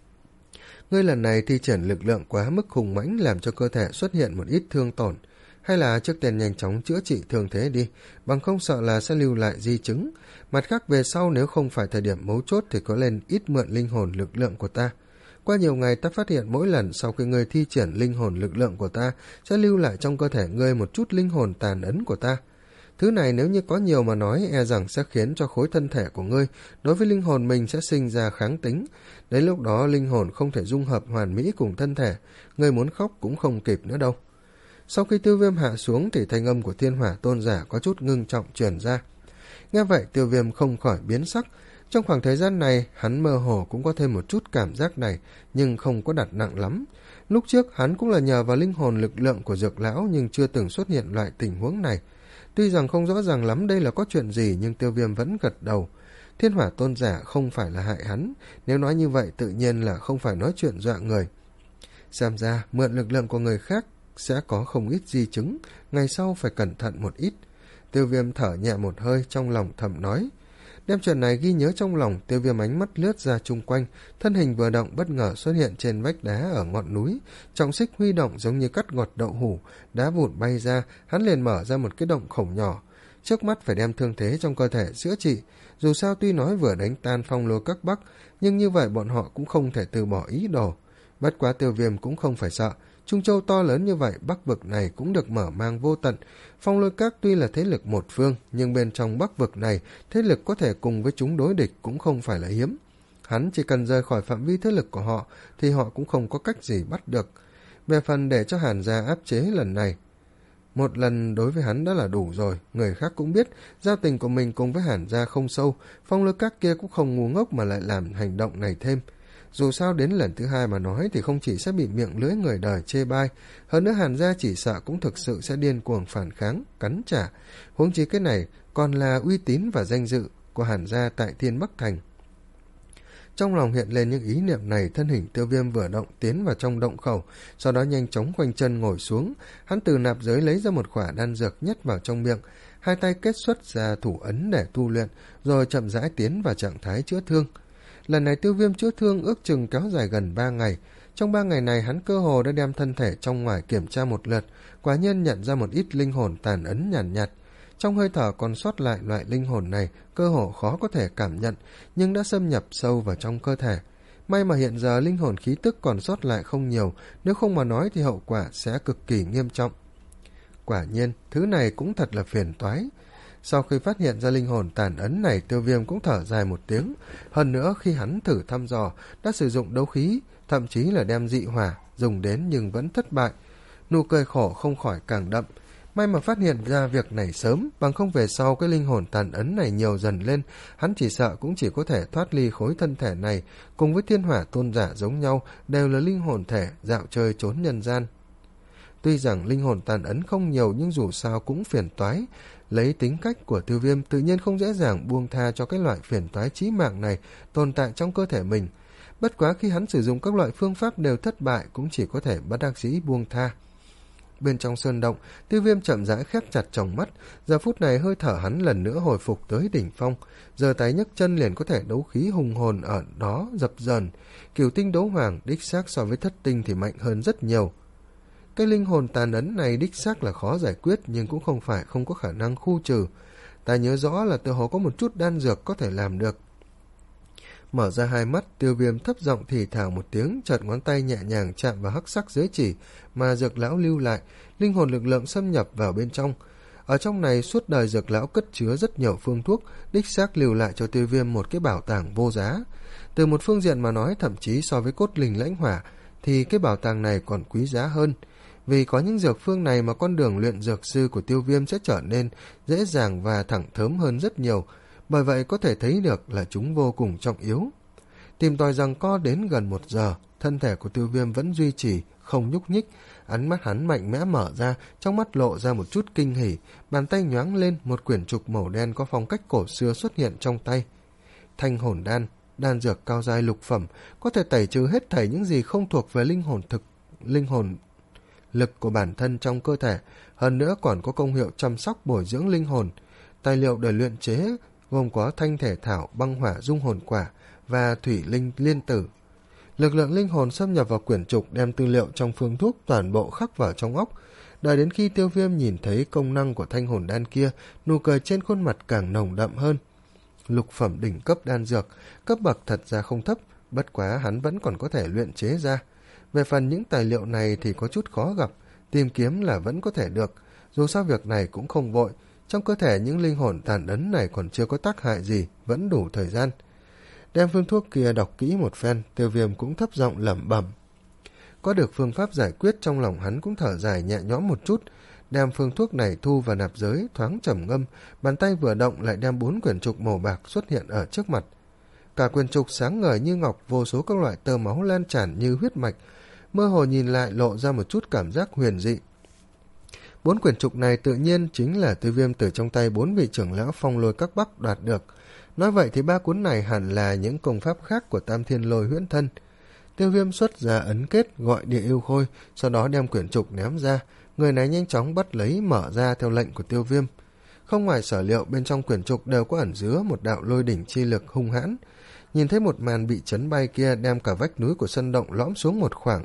A: Ngươi lần này thi triển lực lượng quá mức hùng mãnh, làm cho cơ thể xuất hiện một ít thương tổn. Hay là trước tiên nhanh chóng chữa trị thương thế đi, bằng không sợ là sẽ lưu lại di chứng. Mặt khác về sau nếu không phải thời điểm mấu chốt thì có lên ít mượn linh hồn lực lượng của ta. Qua nhiều ngày ta phát hiện mỗi lần sau khi ngươi thi triển linh hồn lực lượng của ta, sẽ lưu lại trong cơ thể ngươi một chút linh hồn tàn ấn của ta. Thứ này nếu như có nhiều mà nói, e rằng sẽ khiến cho khối thân thể của ngươi đối với linh hồn mình sẽ sinh ra kháng tính. Đến lúc đó linh hồn không thể dung hợp hoàn mỹ cùng thân thể, ngươi muốn khóc cũng không kịp nữa đâu. Sau khi Tiêu Viêm hạ xuống thì thanh âm của Thiên Hỏa Tôn giả có chút ngưng trọng truyền ra. Nghe vậy Tiêu Viêm không khỏi biến sắc. Trong khoảng thời gian này hắn mơ hồ cũng có thêm một chút cảm giác này, nhưng không có đặt nặng lắm. Lúc trước hắn cũng là nhờ vào linh hồn lực lượng của Dược Lão, nhưng chưa từng xuất hiện loại tình huống này. Tuy rằng không rõ ràng lắm đây là có chuyện gì, nhưng Tiêu Viêm vẫn gật đầu. Thiên Hỏa Tôn giả không phải là hại hắn, nếu nói như vậy tự nhiên là không phải nói chuyện dọa người. Xem ra mượn lực lượng của người khác sẽ có không ít di chứng, ngày sau phải cẩn thận một ít. Tiêu Viêm thở nhẹ một hơi, trong lòng thầm nói. Đem chuyện này ghi nhớ trong lòng, Tiêu Viêm ánh mắt lướt ra chung quanh, thân hình vừa động bất ngờ xuất hiện trên vách đá ở ngọn núi, trọng xích huy động giống như cắt gọt đậu hủ, đá vụn bay ra, hắn liền mở ra một cái động khổng nhỏ. Trước mắt phải đem thương thế trong cơ thể chữa trị, dù sao tuy nói vừa đánh tan Phong Lôi Các Bắc, nhưng như vậy bọn họ cũng không thể từ bỏ ý đồ. Bất quá Tiêu Viêm cũng không phải sợ, Trung Châu to lớn như vậy, Bắc vực này cũng được mở mang vô tận. Phong Lôi Các tuy là thế lực một phương, nhưng bên trong Bắc vực này, thế lực có thể cùng với chúng đối địch cũng không phải là hiếm. Hắn chỉ cần rời khỏi phạm vi thế lực của họ, thì họ cũng không có cách gì bắt được. Về phần để cho Hàn gia áp chế lần này, một lần đối với hắn đã là đủ rồi. Người khác cũng biết, giao tình của mình cùng với Hàn gia không sâu, Phong Lôi Các kia cũng không ngu ngốc mà lại làm hành động này thêm. Dù sao đến lần thứ hai mà nói thì không chỉ sẽ bị miệng lưỡi người đời chê bai, hơn nữa Hàn gia chỉ sợ cũng thực sự sẽ điên cuồng phản kháng, cắn trả. Huống chi cái này còn là uy tín và danh dự của Hàn gia tại Thiên Bắc Thành. Trong lòng hiện lên những ý niệm này, thân hình Tiêu Viêm vừa động tiến vào trong động khẩu, sau đó nhanh chóng khoanh chân ngồi xuống. Hắn từ nạp giới lấy ra một khỏa đan dược nhét vào trong miệng, hai tay kết xuất ra thủ ấn để tu luyện, rồi chậm rãi tiến vào trạng thái chữa thương. Lần này Tiêu Viêm chữa thương ước chừng kéo dài gần ba ngày. Trong ba ngày này hắn cơ hồ đã đem thân thể trong ngoài kiểm tra một lượt, quả nhiên nhận ra một ít linh hồn tàn ấn nhàn nhạt, nhạt. Trong hơi thở còn sót lại loại linh hồn này cơ hồ khó có thể cảm nhận, nhưng đã xâm nhập sâu vào trong cơ thể. May mà hiện giờ linh hồn khí tức còn sót lại không nhiều, nếu không mà nói thì hậu quả sẽ cực kỳ nghiêm trọng. Quả nhiên, thứ này cũng thật là phiền toái. Sau khi phát hiện ra linh hồn tàn ấn này, Tiêu Viêm cũng thở dài một tiếng. Hơn nữa khi hắn thử thăm dò, đã sử dụng đấu khí, thậm chí là đem dị hỏa dùng đến nhưng vẫn thất bại. Nụ cười khổ không khỏi càng đậm. May mà phát hiện ra việc này sớm, bằng không về sau cái linh hồn tàn ấn này nhiều dần lên, hắn chỉ sợ cũng chỉ có thể thoát ly khối thân thể này, cùng với thiên hỏa tôn giả giống nhau, đều là linh hồn thể dạo chơi trốn nhân gian. Tuy rằng linh hồn tàn ấn không nhiều nhưng dù sao cũng phiền toái, lấy tính cách của Tiêu Viêm tự nhiên không dễ dàng buông tha cho cái loại phiền toái chí mạng này tồn tại trong cơ thể mình. Bất quá khi hắn sử dụng các loại phương pháp đều thất bại, cũng chỉ có thể bất đắc dĩ buông tha. Bên trong sơn động, Tiêu Viêm chậm rãi khép chặt tròng mắt, giờ phút này hơi thở hắn lần nữa hồi phục tới đỉnh phong, giờ tay nhấc chân liền có thể đấu khí hùng hồn ở đó dập dờn. Cửu tinh đấu hoàng đích xác so với thất tinh thì mạnh hơn rất nhiều. Cái linh hồn tàn ấn này đích xác là khó giải quyết, nhưng cũng không phải không có khả năng khu trừ. Ta nhớ rõ là tựa hồ có một chút đan dược có thể làm được. Mở ra hai mắt, Tiêu Viêm thấp giọng thì thào một tiếng, chợt ngón tay nhẹ nhàng chạm vào hắc sắc giới chỉ mà dược lão lưu lại, linh hồn lực lượng xâm nhập vào bên trong. Ở trong này suốt đời dược lão cất chứa rất nhiều phương thuốc, đích xác lưu lại cho Tiêu Viêm một cái bảo tàng vô giá. Từ một phương diện mà nói, thậm chí so với cốt linh lãnh hỏa thì cái bảo tàng này còn quý giá hơn. Vì có những dược phương này mà con đường luyện dược sư của Tiêu Viêm sẽ trở nên dễ dàng và thẳng thớm hơn rất nhiều, bởi vậy có thể thấy được là chúng vô cùng trọng yếu. Tìm tòi rằng co đến gần một giờ, thân thể của Tiêu Viêm vẫn duy trì, không nhúc nhích, ánh mắt hắn mạnh mẽ mở ra, trong mắt lộ ra một chút kinh hỉ, bàn tay nhoáng lên, một quyển trục màu đen có phong cách cổ xưa xuất hiện trong tay. Thanh hồn đan, đan dược cao giai lục phẩm, có thể tẩy trừ hết thảy những gì không thuộc về linh hồn thực, linh hồn lực của bản thân trong cơ thể, hơn nữa còn có công hiệu chăm sóc bồi dưỡng linh hồn. Tài liệu để luyện chế gồm có thanh thể thảo, băng hỏa dung hồn quả và thủy linh liên tử. Lực lượng linh hồn xâm nhập vào quyển trục, đem tư liệu trong phương thuốc toàn bộ khắc vào trong óc. Đợi đến khi Tiêu Viêm nhìn thấy công năng của thanh hồn đan kia, nụ cười trên khuôn mặt càng nồng đậm hơn. Lục phẩm đỉnh cấp đan dược, cấp bậc thật ra không thấp, bất quá hắn vẫn còn có thể luyện chế ra. Về phần những tài liệu này thì có chút khó gặp, tìm kiếm là vẫn có thể được, dù sao việc này cũng không vội. Trong cơ thể những linh hồn tàn ấn này còn chưa có tác hại gì, vẫn đủ thời gian. Đem phương thuốc kia đọc kỹ một phen, Tiêu Viêm cũng thấp giọng lẩm bẩm. Có được phương pháp giải quyết, trong lòng hắn cũng thở dài nhẹ nhõm một chút, đem phương thuốc này thu vào nạp giới, thoáng trầm ngâm, bàn tay vừa động lại đem bốn quyển trục màu bạc xuất hiện ở trước mặt. Cả quyển trục sáng ngời như ngọc, vô số các loại tơ máu lan tràn như huyết mạch, mơ hồ nhìn lại lộ ra một chút cảm giác huyền dị. Bốn quyển trục này tự nhiên chính là Tiêu Viêm từ trong tay bốn vị trưởng lão Phong Lôi Các Bắc đoạt được. Nói vậy thì ba cuốn này hẳn là những công pháp khác của Tam Thiên Lôi Huyễn Thân. Tiêu Viêm xuất ra ấn kết gọi Địa Yêu Khôi, sau đó đem quyển trục ném ra. Người này nhanh chóng bắt lấy mở ra theo lệnh của Tiêu Viêm. Không ngoài sở liệu, bên trong quyển trục đều có ẩn chứa một đạo lôi đỉnh chi lực hung hãn. Nhìn thấy một màn bị chấn bay kia đem cả vách núi của sân động lõm xuống một khoảng,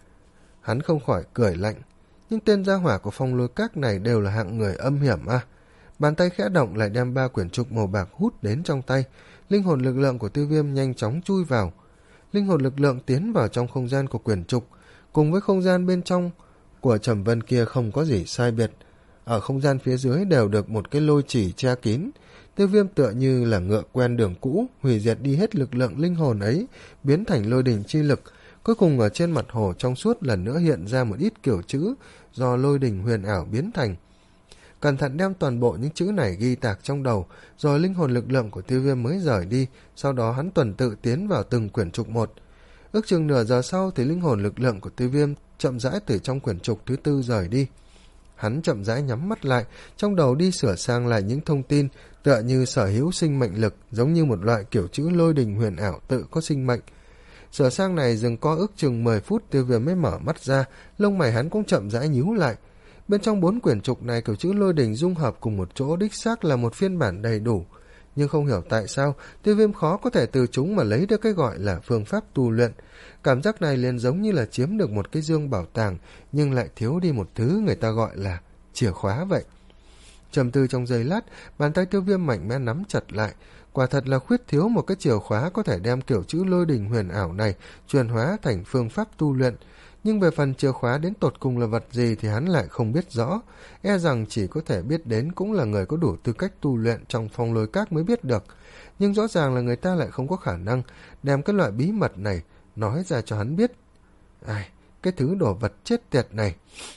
A: hắn không khỏi cười lạnh. Nhưng tên gia hỏa của Phong Lôi Các này đều là hạng người âm hiểm à. Bàn tay khẽ động lại đem ba quyển trục màu bạc hút đến trong tay. Linh hồn lực lượng của Tiêu Viêm nhanh chóng chui vào. Linh hồn lực lượng tiến vào trong không gian của quyển trục, cùng với không gian bên trong của Trầm Vân kia không có gì sai biệt. Ở không gian phía dưới đều được một cái lôi chỉ che kín. Tiêu Viêm tựa như là ngựa quen đường cũ, hủy diệt đi hết lực lượng linh hồn ấy, biến thành lôi đỉnh chi lực. Cuối cùng ở trên mặt hồ trong suốt lần nữa hiện ra một ít kiểu chữ do lôi đỉnh huyền ảo biến thành. Cẩn thận đem toàn bộ những chữ này ghi tạc trong đầu, rồi linh hồn lực lượng của Tiêu Viêm mới rời đi, sau đó hắn tuần tự tiến vào từng quyển trục một. Ước chừng nửa giờ sau thì linh hồn lực lượng của Tiêu Viêm chậm rãi từ trong quyển trục thứ tư rời đi. Hắn chậm rãi nhắm mắt lại, trong đầu đi sửa sang lại những thông tin, tựa như sở hữu sinh mệnh lực, giống như một loại kiểu chữ lôi đình huyền ảo tự có sinh mệnh. Sửa sang này dừng co ước chừng mười phút, Tiêu Viêm mới mở mắt ra, lông mày hắn cũng chậm rãi nhíu lại. Bên trong bốn quyển trục này, kiểu chữ lôi đỉnh dung hợp cùng một chỗ đích xác là một phiên bản đầy đủ, nhưng không hiểu tại sao Tiêu Viêm khó có thể từ chúng mà lấy được cái gọi là phương pháp tu luyện. Cảm giác này liền giống như là chiếm được một cái dương bảo tàng, nhưng lại thiếu đi một thứ người ta gọi là chìa khóa vậy. Trầm tư trong giây lát, bàn tay Tiêu Viêm mạnh mẽ nắm chặt lại. Quả thật là khuyết thiếu một cái chìa khóa có thể đem kiểu chữ lôi đình huyền ảo này chuyển hóa thành phương pháp tu luyện. Nhưng về phần chìa khóa đến tột cùng là vật gì thì hắn lại không biết rõ, e rằng chỉ có thể biết đến cũng là người có đủ tư cách tu luyện trong Phong Lôi Các mới biết được. Nhưng rõ ràng là người ta lại không có khả năng đem cái loại bí mật này nói ra cho hắn biết. Ai, cái thứ đồ vật chết tiệt này!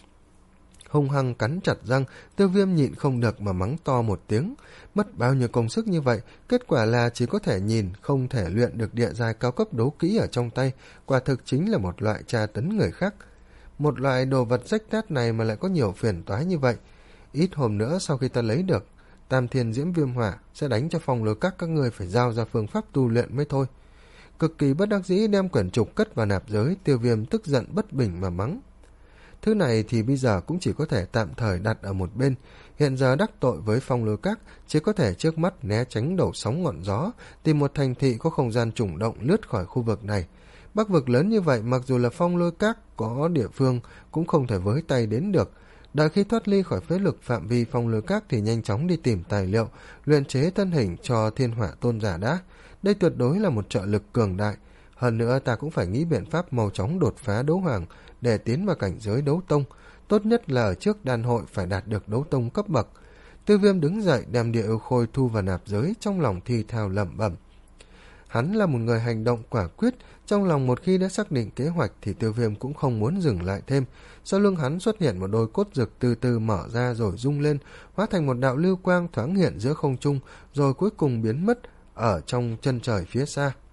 A: Hung hăng cắn chặt răng, Tiêu Viêm nhịn không được mà mắng to một tiếng. Mất bao nhiêu công sức như vậy, kết quả là chỉ có thể nhìn, không thể luyện được địa giai cao cấp đấu kỹ ở trong tay, quả thực chính là một loại tra tấn người khác. Một loại đồ vật rách nát này mà lại có nhiều phiền toái như vậy. Ít hôm nữa sau khi ta lấy được Tam Thiên Diễm Viêm Hỏa, sẽ đánh cho Phong Lôi Các các ngươi phải giao ra phương pháp tu luyện mới thôi. Cực kỳ bất đắc dĩ đem quyển trục cất vào nạp giới, Tiêu Viêm tức giận bất bình mà mắng. Thứ này thì bây giờ cũng chỉ có thể tạm thời đặt ở một bên. Hiện giờ đắc tội với Phong Lôi Các, chỉ có thể trước mắt né tránh đầu sóng ngọn gió, tìm một thành thị có không gian trùng động lướt khỏi khu vực này. Bắc vực lớn như vậy, mặc dù là Phong Lôi Các có địa phương cũng không thể với tay đến được. Đợi khi thoát ly khỏi phế lực phạm vi Phong Lôi Các thì nhanh chóng đi tìm tài liệu, luyện chế thân hình cho Thiên Hỏa Tôn giả đã. Đây tuyệt đối là một trợ lực cường đại. Hơn nữa ta cũng phải nghĩ biện pháp mau chóng đột phá đấu hoàng để tiến vào cảnh giới đấu tông. Tốt nhất là ở trước đan hội phải đạt được đấu tông cấp bậc. Tiêu Viêm đứng dậy đem địa yêu khôi thu vào nạp giới, trong lòng thi thào lẩm bẩm. Hắn là một người hành động quả quyết, trong lòng một khi đã xác định kế hoạch thì Tiêu Viêm cũng không muốn dừng lại thêm. Sau lưng hắn xuất hiện một đôi cốt rực từ từ mở ra rồi rung lên, hóa thành một đạo lưu quang thoáng hiện giữa không trung, rồi cuối cùng biến mất ở trong chân trời phía xa.